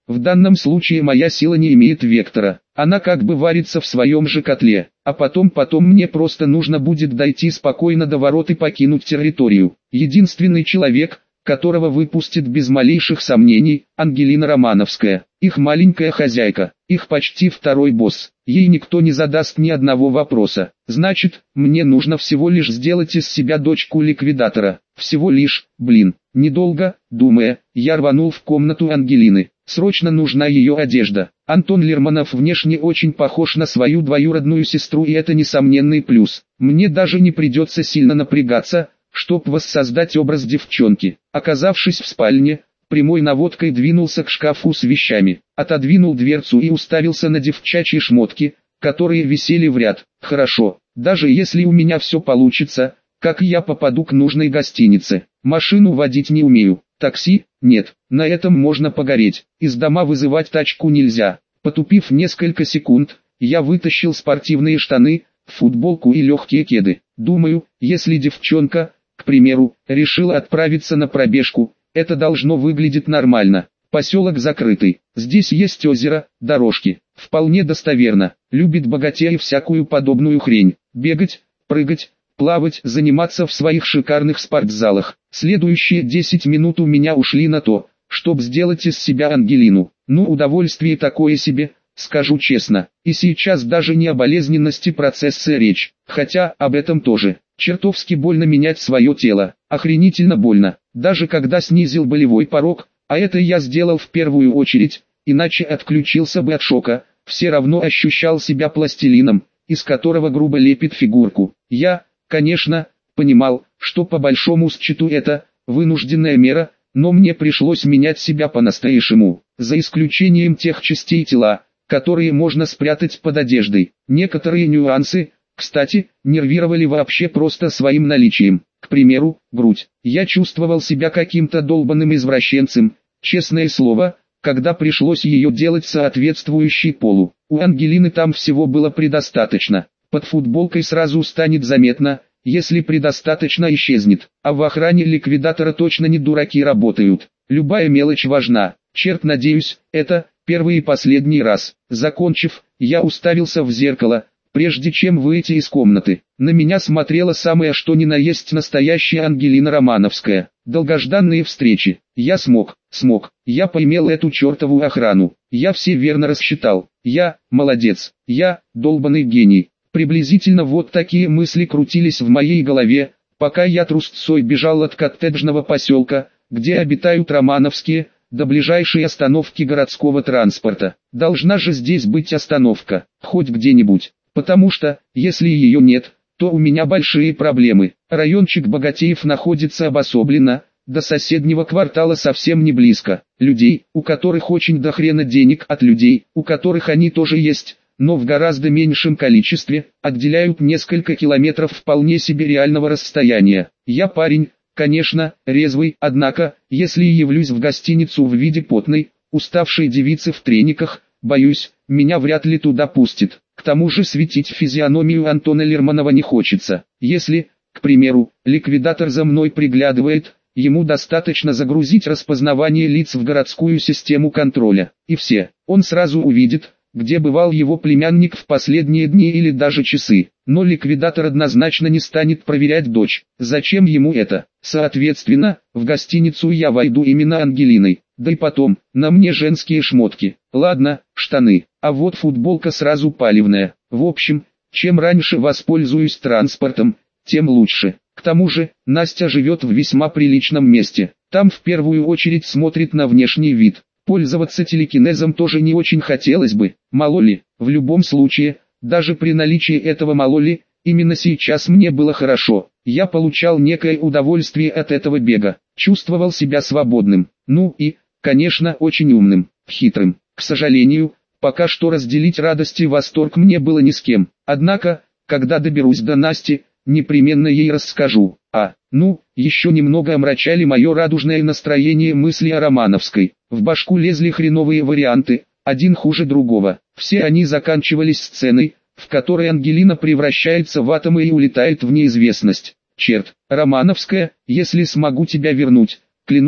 В данном случае моя сила не имеет вектора, она как бы варится в своем же котле, а потом потом мне просто нужно будет дойти спокойно до ворот и покинуть территорию. Единственный человек, которого выпустит без малейших сомнений, Ангелина Романовская, их маленькая хозяйка, их почти второй босс. Ей никто не задаст ни одного вопроса. Значит, мне нужно всего лишь сделать из себя дочку ликвидатора. Всего лишь, блин. Недолго, думая, я рванул в комнату Ангелины. Срочно нужна ее одежда. Антон Лермонов внешне очень похож на свою двоюродную сестру, и это несомненный плюс. Мне даже не придется сильно напрягаться, чтоб воссоздать образ девчонки. Оказавшись в спальне, прямой наводкой двинулся к шкафу с вещами, отодвинул дверцу и уставился на девчачьи шмотки, которые висели в ряд. Хорошо, даже если у меня все получится, как я попаду к нужной гостинице? Машину водить не умею, такси? Нет, на этом можно погореть. Из дома вызывать тачку нельзя. Потупив несколько секунд, я вытащил спортивные штаны, футболку и легкие кеды. Думаю, если девчонка, к примеру, решила отправиться на пробежку, это должно выглядеть нормально. Поселок закрытый, здесь есть озеро, дорожки. Вполне достоверно. Любит богатеи всякую подобную хрень. Бегать, прыгать, плавать, заниматься в своих шикарных спортзалах. Следующие десять минут у меня ушли на то, чтобы сделать из себя Ангелину. Ну, удовольствие такое себе, скажу честно. И сейчас даже не о болезненности процесса речь, хотя об этом тоже. Чертовски больно менять свое тело, охренительно больно, даже когда снизил болевой порог, а это я сделал в первую очередь, иначе отключился бы от шока, все равно ощущал себя пластилином, из которого грубо лепит фигурку. Я, конечно, понимал, что по большому счету это вынужденная мера, но мне пришлось менять себя по-настоящему, за исключением тех частей тела, которые можно спрятать под одеждой. Некоторые нюансы, кстати, нервировали вообще просто своим наличием. К примеру, грудь. Я чувствовал себя каким-то долбанным извращенцем, честное слово, когда пришлось ее делать соответствующей полу. У Ангелины там всего было предостаточно. Под футболкой сразу станет заметно, если предостаточно исчезнет. А в охране ликвидатора точно не дураки работают. Любая мелочь важна. Черт, надеюсь, это первый и последний раз. Закончив, я уставился в зеркало, прежде чем выйти из комнаты. На меня смотрела самая что ни на есть настоящая Ангелина Романовская. Долгожданные встречи. Я смог, смог. Я поймал эту чертову охрану. Я все верно рассчитал. Я, молодец. Я, долбаный гений. Приблизительно вот такие мысли крутились в моей голове, пока я трусцой бежал от коттеджного поселка, где обитают Романовские, до ближайшей остановки городского транспорта. Должна же здесь быть остановка, хоть где-нибудь. Потому что, если ее нет, то у меня большие проблемы. Райончик богатеев находится обособленно, до соседнего квартала совсем не близко. Людей, у которых очень до хрена денег, от людей, у которых они тоже есть, но в гораздо меньшем количестве, отделяют несколько километров вполне себе реального расстояния. Я парень, конечно, резвый, однако, если явлюсь в гостиницу в виде потной, уставшей девицы в трениках, боюсь, меня вряд ли туда пустят. К тому же светить физиономию Антона Лермонова не хочется. Если, к примеру, ликвидатор за мной приглядывает, ему достаточно загрузить распознавание лиц в городскую систему контроля. И все, он сразу увидит, где бывал его племянник в последние дни или даже часы. Но ликвидатор однозначно не станет проверять дочь. Зачем ему это? Соответственно, в гостиницу я войду именно Ангелиной. Да и потом, на мне женские шмотки. Ладно, штаны, а вот футболка сразу палевная. В общем, чем раньше воспользуюсь транспортом, тем лучше. К тому же, Настя живет в весьма приличном месте. Там в первую очередь смотрит на внешний вид. Пользоваться телекинезом тоже не очень хотелось бы. Мало ли, в любом случае, даже при наличии этого мало ли, именно сейчас мне было хорошо. Я получал некое удовольствие от этого бега. Чувствовал себя свободным. Ну и, конечно, очень умным, хитрым. К сожалению, пока что разделить радость и восторг мне было ни с кем. Однако, когда доберусь до Насти, непременно ей расскажу. А, ну, еще немного омрачали мое радужное настроение мысли о Романовской. В башку лезли хреновые варианты, один хуже другого. Все они заканчивались сценой, в которой Ангелина превращается в атомы и улетает в неизвестность. Черт, Романовская, если смогу тебя вернуть, клянусь,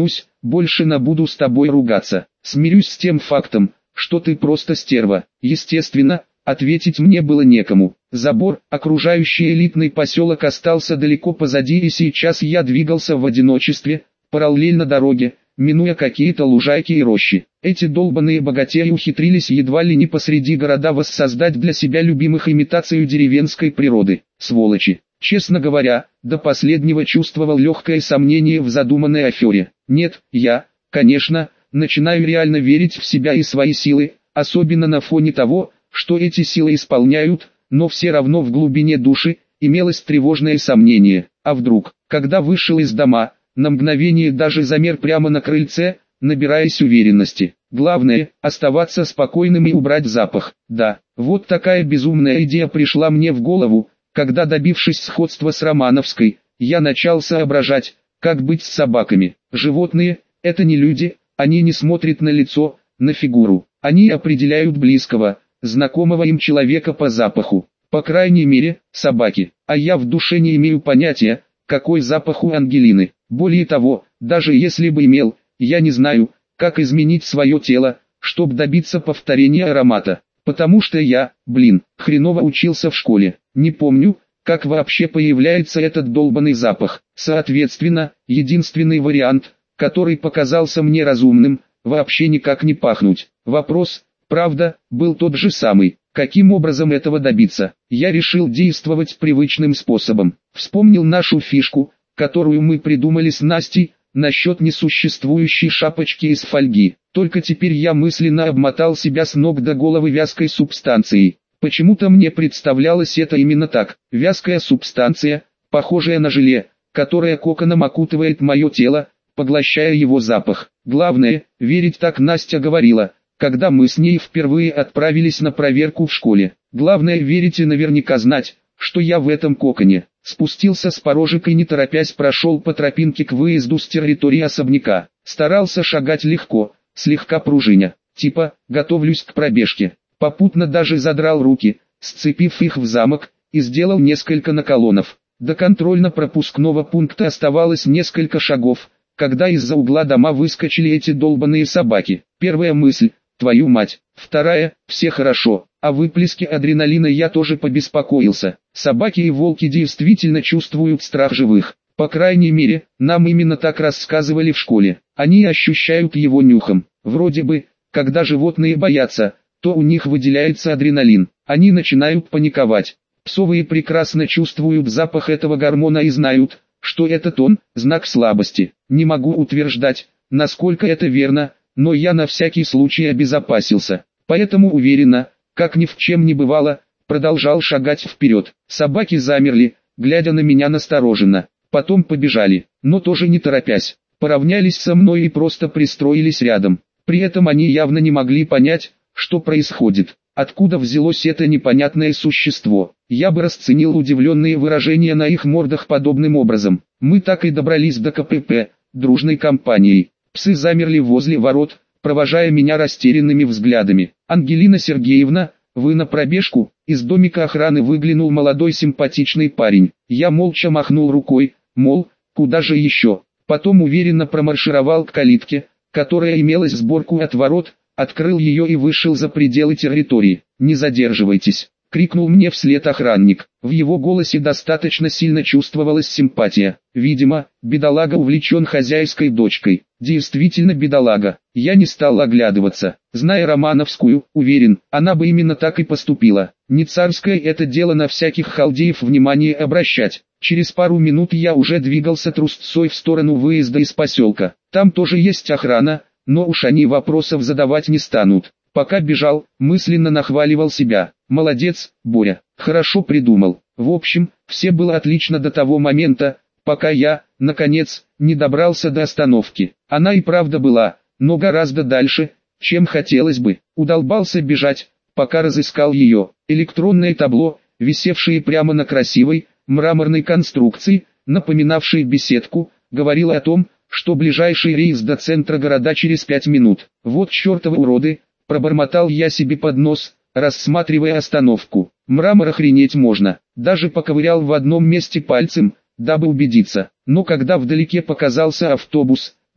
больше не буду с тобой ругаться. Смирюсь с тем фактом, что ты просто стерва. Естественно, ответить мне было некому. Забор, окружающий элитный поселок, остался далеко позади, и сейчас я двигался в одиночестве, параллельно дороге, минуя какие-то лужайки и рощи. Эти долбаные богатеи ухитрились едва ли не посреди города воссоздать для себя любимых имитацию деревенской природы. Сволочи. Честно говоря, до последнего чувствовал легкое сомнение в задуманной афере. Нет, я, конечно, начинаю реально верить в себя и свои силы, особенно на фоне того, что эти силы исполняют, но все равно в глубине души имелось тревожное сомнение. А вдруг, когда вышел из дома, на мгновение даже замер прямо на крыльце, набираясь уверенности. Главное, оставаться спокойным и убрать запах. Да, вот такая безумная идея пришла мне в голову, когда, добившись сходства с Романовской, я начал соображать, как быть с собаками. Животные – это не люди, они не смотрят на лицо, на фигуру. Они определяют близкого, знакомого им человека по запаху. По крайней мере, собаки. А я в душе не имею понятия, какой запах у Ангелины. Более того, даже если бы имел, я не знаю, как изменить свое тело, чтобы добиться повторения аромата. Потому что я, блин, хреново учился в школе. Не помню, как вообще появляется этот долбанный запах. Соответственно, единственный вариант, который показался мне разумным, вообще никак не пахнуть. Вопрос, правда, был тот же самый. Каким образом этого добиться? Я решил действовать привычным способом. Вспомнил нашу фишку, которую мы придумали с Настей, насчет несуществующей шапочки из фольги. Только теперь я мысленно обмотал себя с ног до головы вязкой субстанцией. Почему-то мне представлялось это именно так. Вязкая субстанция, похожая на желе, которая коконом окутывает мое тело, поглощая его запах. Главное, верить так Настя говорила, когда мы с ней впервые отправились на проверку в школе. Главное верить и наверняка знать, что я в этом коконе. Спустился с порожек и не торопясь прошел по тропинке к выезду с территории особняка. Старался шагать легко, слегка пружиня, типа «готовлюсь к пробежке». Попутно даже задрал руки, сцепив их в замок, и сделал несколько наклонов. До контрольно-пропускного пункта оставалось несколько шагов, когда из-за угла дома выскочили эти долбаные собаки. Первая мысль – твою мать. Вторая – все хорошо. О выплеске адреналина я тоже побеспокоился. Собаки и волки действительно чувствуют страх живых. По крайней мере, нам именно так рассказывали в школе. Они ощущают его нюхом. Вроде бы, когда животные боятся, то у них выделяется адреналин. Они начинают паниковать. Псовые прекрасно чувствуют запах этого гормона и знают, что этот он – знак слабости. Не могу утверждать, насколько это верно, но я на всякий случай обезопасился. Поэтому уверенно, как ни в чем не бывало, продолжал шагать вперед. Собаки замерли, глядя на меня настороженно. Потом побежали, но тоже не торопясь. Поравнялись со мной и просто пристроились рядом. При этом они явно не могли понять, что происходит. Откуда взялось это непонятное существо? Я бы расценил удивленные выражения на их мордах подобным образом. Мы так и добрались до ка пэ пэ, дружной компанией. Псы замерли возле ворот, провожая меня растерянными взглядами. «Ангелина Сергеевна, вы на пробежку?» Из домика охраны выглянул молодой симпатичный парень. Я молча махнул рукой, мол, куда же еще. Потом уверенно промаршировал к калитке, которая имелась сбоку от ворот, открыл ее и вышел за пределы территории. «Не задерживайтесь!» — крикнул мне вслед охранник. В его голосе достаточно сильно чувствовалась симпатия. Видимо, бедолага увлечен хозяйской дочкой. Действительно бедолага. Я не стал оглядываться. Зная Романовскую, уверен, она бы именно так и поступила. Не царское это дело на всяких халдеев внимание обращать. Через пару минут я уже двигался трусцой в сторону выезда из поселка. Там тоже есть охрана, но уж они вопросов задавать не станут. Пока бежал, мысленно нахваливал себя. Молодец, Боря, хорошо придумал. В общем, все было отлично до того момента, пока я, наконец, не добрался до остановки. Она и правда была, но гораздо дальше, чем хотелось бы. Удолбался бежать, пока разыскал ее. Электронное табло, висевшее прямо на красивой, мраморной конструкции, напоминавшей беседку, говорило о том, что ближайший рейс до центра города через пять минут. Вот чертовы уроды, пробормотал я себе под нос, рассматривая остановку. Мрамор охренеть можно. Даже поковырял в одном месте пальцем, дабы убедиться. Но когда вдалеке показался автобус,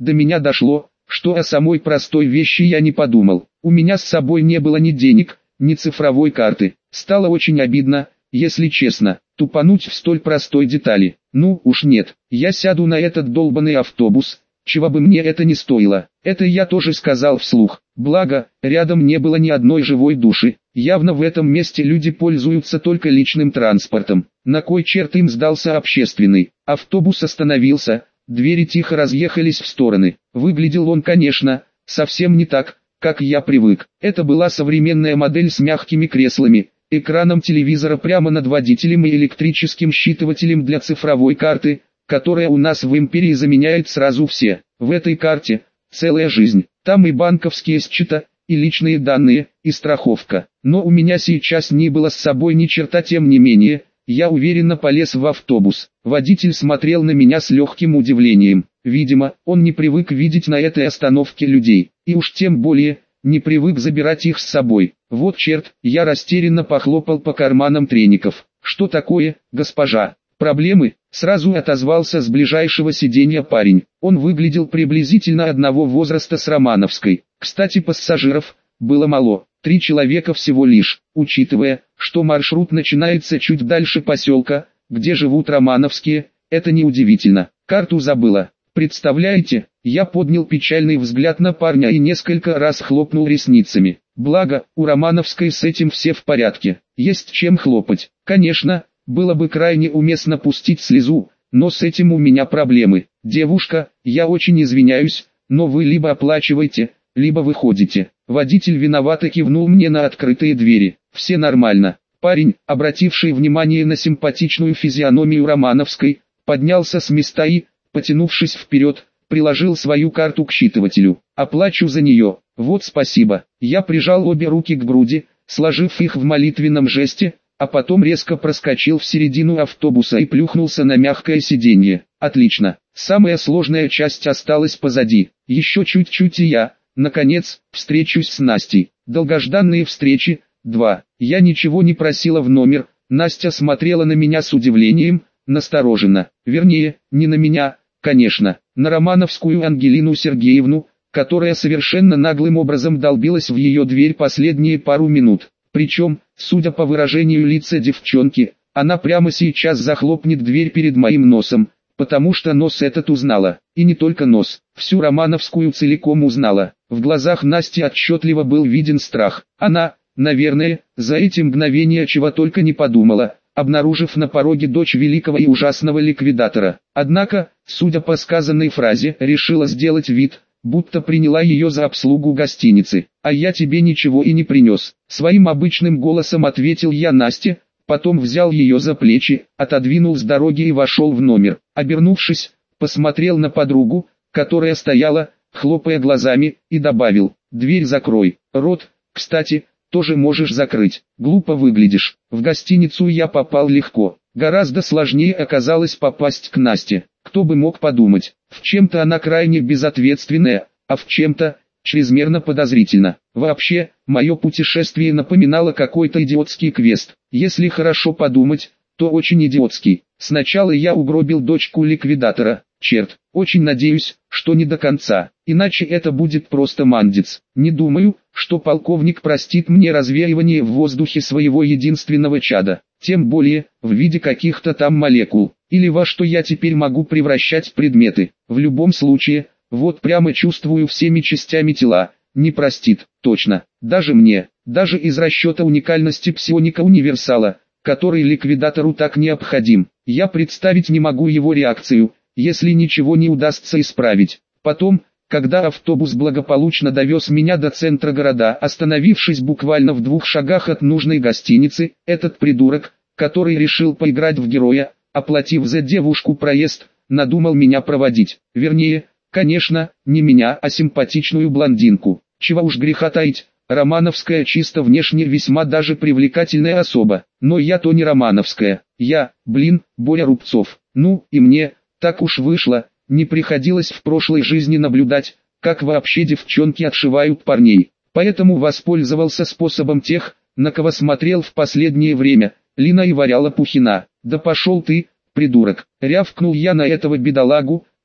До меня дошло, что о самой простой вещи я не подумал. У меня с собой не было ни денег, ни цифровой карты. Стало очень обидно, если честно, тупануть в столь простой детали. Ну уж нет, я сяду на этот долбанный автобус, чего бы мне это ни стоило. Это я тоже сказал вслух. Благо, рядом не было ни одной живой души. Явно в этом месте люди пользуются только личным транспортом. На кой черт им сдался общественный? Автобус остановился, двери тихо разъехались в стороны. Выглядел он, конечно, совсем не так, как я привык. Это была современная модель с мягкими креслами, экраном телевизора прямо над водителем и электрическим считывателем для цифровой карты, которая у нас в империи заменяет сразу все. В этой карте целая жизнь. Там и банковские счета, и личные данные, и страховка. Но у меня сейчас не было с собой ни черта, тем не менее, я уверенно полез в автобус. Водитель смотрел на меня с легким удивлением. Видимо, он не привык видеть на этой остановке людей, и уж тем более, не привык забирать их с собой. Вот черт, я растерянно похлопал по карманам треников. Что такое, госпожа? Проблемы? Сразу отозвался с ближайшего сиденья парень. Он выглядел приблизительно одного возраста с Романовской. Кстати, пассажиров было мало, три человека всего лишь, учитывая, что маршрут начинается чуть дальше поселка, где живут Романовские, это неудивительно. Карту забыла. Представляете, я поднял печальный взгляд на парня и несколько раз хлопнул ресницами. Благо, у Романовской с этим все в порядке, есть чем хлопать. Конечно, было бы крайне уместно пустить слезу, но с этим у меня проблемы. Девушка, я очень извиняюсь, но вы либо оплачиваете, либо выходите. Водитель виновато кивнул мне на открытые двери. Все нормально. Парень, обративший внимание на симпатичную физиономию Романовской, поднялся с места и, потянувшись вперед, приложил свою карту к считывателю. Оплачу за нее. Вот спасибо. Я прижал обе руки к груди, сложив их в молитвенном жесте, а потом резко проскочил в середину автобуса и плюхнулся на мягкое сиденье. Отлично. Самая сложная часть осталась позади. Еще чуть-чуть и я, наконец, встречусь с Настей. Долгожданные встречи. два. Я ничего не просила в номер. Настя смотрела на меня с удивлением, настороженно. Вернее, не на меня, конечно, на Романовскую Ангелину Сергеевну, которая совершенно наглым образом долбилась в ее дверь последние пару минут. Причем, судя по выражению лица девчонки, она прямо сейчас захлопнет дверь перед моим носом, потому что нос этот узнала. И не только нос, всю Романовскую целиком узнала. В глазах Насти отчетливо был виден страх. Она, наверное, за эти мгновения чего только не подумала, обнаружив на пороге дочь великого и ужасного ликвидатора. Однако, судя по сказанной фразе, решила сделать вид, будто приняла ее за обслугу гостиницы. «А я тебе ничего и не принес», — своим обычным голосом ответил я Насте, потом взял ее за плечи, отодвинул с дороги и вошел в номер. Обернувшись, посмотрел на подругу, которая стояла, хлопая глазами, и добавил: «Дверь закрой, рот, кстати, тоже можешь закрыть, глупо выглядишь». В гостиницу я попал легко, гораздо сложнее оказалось попасть к Насте. Кто бы мог подумать, в чем-то она крайне безответственная, а в чем-то чрезмерно подозрительно. Вообще, мое путешествие напоминало какой-то идиотский квест. Если хорошо подумать, то очень идиотский. Сначала я угробил дочку ликвидатора. Черт, очень надеюсь, что не до конца, иначе это будет просто мандец. Не думаю, что полковник простит мне развеивание в воздухе своего единственного чада, тем более, в виде каких-то там молекул, или во что я теперь могу превращать предметы. В любом случае, вот прямо чувствую всеми частями тела, не простит, точно, даже мне, даже из расчета уникальности псионика-универсала, который ликвидатору так необходим. Я представить не могу его реакцию, если ничего не удастся исправить. Потом, когда автобус благополучно довез меня до центра города, остановившись буквально в двух шагах от нужной гостиницы, этот придурок, который решил поиграть в героя, оплатив за девушку проезд, надумал меня проводить. Вернее, конечно, не меня, а симпатичную блондинку. Чего уж греха таить, Романовская чисто внешне весьма даже привлекательная особа. Но я-то не Романовская. Я, блин, Боря Рубцов. Ну, и мне, так уж вышло, не приходилось в прошлой жизни наблюдать, как вообще девчонки отшивают парней. Поэтому воспользовался способом тех, на кого смотрел в последнее время, Лина и Варя Лопухина. «Да пошел ты, придурок!» — рявкнул я на этого бедолагу,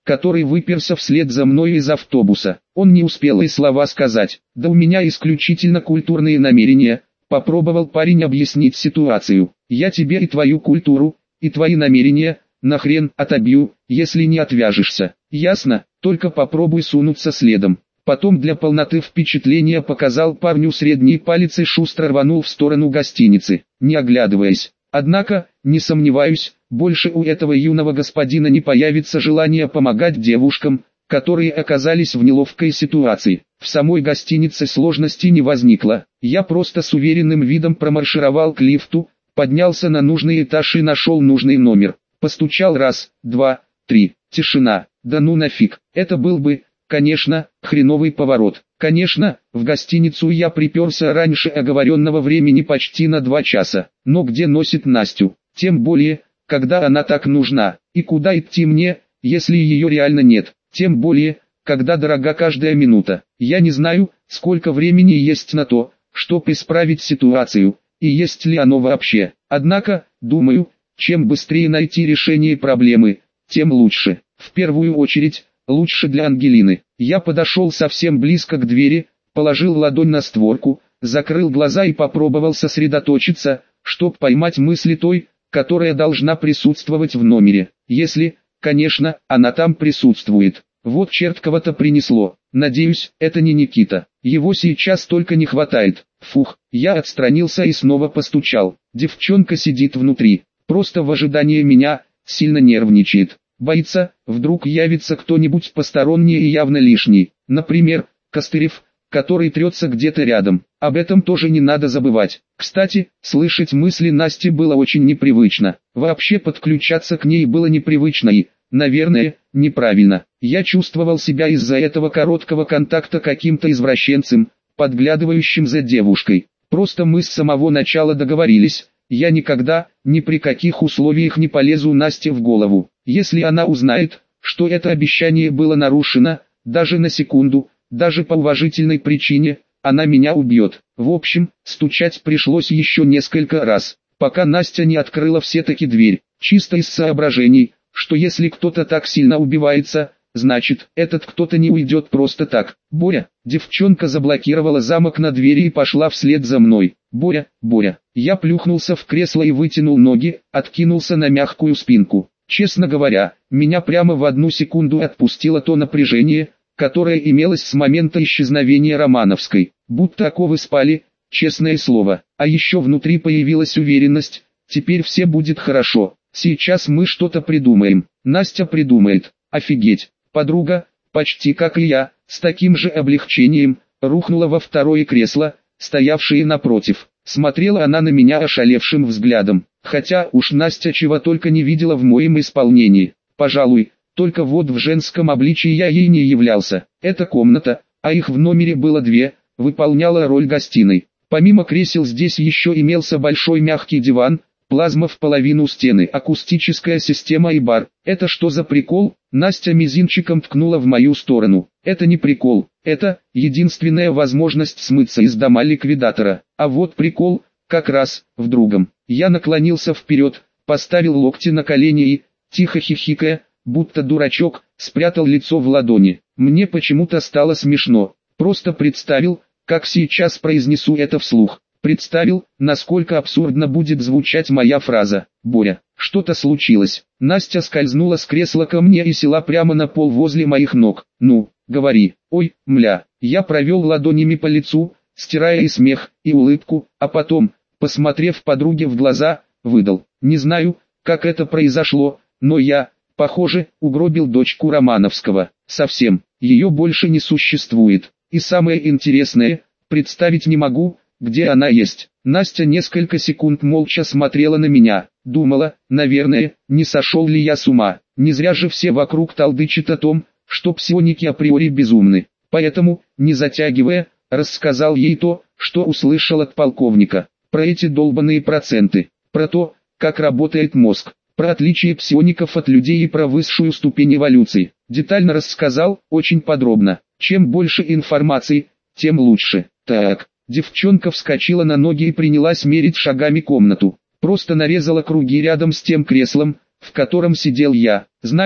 который выперся вслед за мной из автобуса. Он не успел и слова сказать. Да у меня исключительно культурные намерения, попробовал парень объяснить ситуацию. Я тебе и твою культуру, и твои намерения, нахрен отобью, если не отвяжешься. Ясно? Только попробуй сунуться следом. Потом для полноты впечатления показал парню средний палец и шустро рванул в сторону гостиницы, не оглядываясь. Однако, не сомневаюсь, больше у этого юного господина не появится желания помогать девушкам, которые оказались в неловкой ситуации. В самой гостинице сложностей не возникло. Я просто с уверенным видом промаршировал к лифту, поднялся на нужный этаж и нашел нужный номер. Постучал раз, два, три. Тишина. Да ну нафиг. Это был бы, конечно, хреновый поворот. Конечно, в гостиницу я приперся раньше оговоренного времени почти на два часа. Но где носит Настю? Тем более, когда она так нужна. И куда идти мне, если ее реально нет? Тем более, когда дорога каждая минута. Я не знаю, сколько времени есть на то, чтобы исправить ситуацию, и есть ли оно вообще. Однако, думаю, чем быстрее найти решение проблемы, тем лучше. В первую очередь, лучше для Ангелины. Я подошел совсем близко к двери, положил ладонь на створку, закрыл глаза и попробовал сосредоточиться, чтобы поймать мысли той, которая должна присутствовать в номере. Если, конечно, она там присутствует. Вот черт кого-то принесло. Надеюсь, это не Никита. Его сейчас только не хватает. Фух, я отстранился и снова постучал. Девчонка сидит внутри, просто в ожидании меня, сильно нервничает. Боится, вдруг явится кто-нибудь посторонний и явно лишний. Например, Костырев, который трется где-то рядом. Об этом тоже не надо забывать. Кстати, слышать мысли Насти было очень непривычно. Вообще подключаться к ней было непривычно и, наверное, неправильно. Я чувствовал себя из-за этого короткого контакта каким-то извращенцем, подглядывающим за девушкой. Просто мы с самого начала договорились, я никогда, ни при каких условиях не полезу Насте в голову. Если она узнает, что это обещание было нарушено, даже на секунду, даже по уважительной причине, она меня убьет. В общем, стучать пришлось еще несколько раз, пока Настя не открыла все-таки дверь. Чисто из соображений, что если кто-то так сильно убивается, значит, этот кто-то не уйдет просто так. Боря, девчонка заблокировала замок на двери и пошла вслед за мной. Боря, Боря. Я плюхнулся в кресло и вытянул ноги, откинулся на мягкую спинку. Честно говоря, меня прямо в одну секунду отпустило то напряжение, которое имелось с момента исчезновения Романовской. Будто оковы спали, честное слово. А еще внутри появилась уверенность, теперь все будет хорошо. Сейчас мы что-то придумаем. Настя придумает. Офигеть. Подруга, почти как и я, с таким же облегчением, рухнула во второе кресло, стоявшее напротив. Смотрела она на меня ошалевшим взглядом. Хотя уж Настя чего только не видела в моем исполнении. Пожалуй, только вот в женском обличии я ей не являлся. Эта комната, а их в номере было две, выполняла роль гостиной. Помимо кресел здесь еще имелся большой мягкий диван, плазма в половину стены, акустическая система и бар. Это что за прикол? Настя мизинчиком ткнула в мою сторону. Это не прикол, это единственная возможность смыться из дома ликвидатора. А вот прикол, как раз, в другом. Я наклонился вперед, поставил локти на колени и, тихо хихикая, будто дурачок, спрятал лицо в ладони. Мне почему-то стало смешно. Просто представил, как сейчас произнесу это вслух. Представил, насколько абсурдно будет звучать моя фраза. «Боря, что-то случилось». Настя скользнула с кресла ко мне и села прямо на пол возле моих ног. «Ну, говори». «Ой, мля». Я провел ладонями по лицу, стирая и смех, и улыбку, а потом, посмотрев подруге в глаза, выдал. «Не знаю, как это произошло, но я, похоже, угробил дочку Романовского. Совсем, ее больше не существует. И самое интересное, представить не могу, где она есть». Настя несколько секунд молча смотрела на меня, думала, наверное, не сошел ли я с ума. Не зря же все вокруг толдычат о том, что псионики априори безумны. Поэтому, не затягивая, рассказал ей то, что услышал от полковника. Про эти долбаные проценты, про то, как работает мозг, про отличие псиоников от людей и про высшую ступень эволюции. Детально рассказал, очень подробно. Чем больше информации, тем лучше. Так. Девчонка вскочила на ноги и принялась мерить шагами комнату. Просто нарезала круги рядом с тем креслом, в котором сидел я. Значит,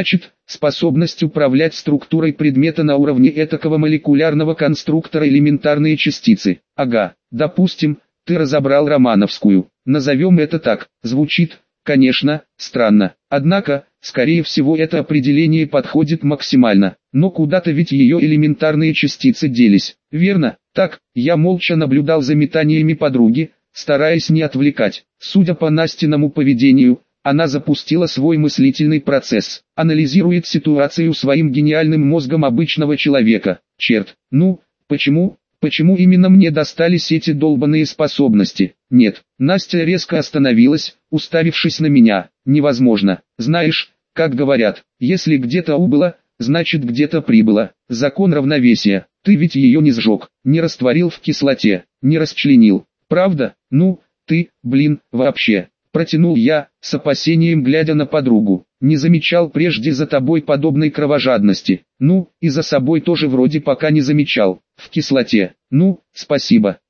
способность управлять структурой предмета на уровне этакого молекулярного конструктора элементарные частицы. Ага, допустим, ты разобрал романовскую, назовем это так, звучит, конечно, странно, однако, скорее всего это определение подходит максимально, но куда-то ведь ее элементарные частицы делись, верно? Так, я молча наблюдал за метаниями подруги, стараясь не отвлекать. Судя по Настиному поведению, она запустила свой мыслительный процесс, анализирует ситуацию своим гениальным мозгом обычного человека. Черт, ну, почему, почему именно мне достались эти долбаные способности? Нет, Настя резко остановилась, уставившись на меня. Невозможно, знаешь, как говорят, если где-то убыло, значит где-то прибыло. Закон равновесия, ты ведь ее не сжег, не растворил в кислоте, не расчленил, правда? Ну, ты, блин, вообще... Протянул я, с опасением глядя на подругу. Не замечал прежде за тобой подобной кровожадности. Ну, и за собой тоже вроде пока не замечал. В кислоте. Ну, спасибо.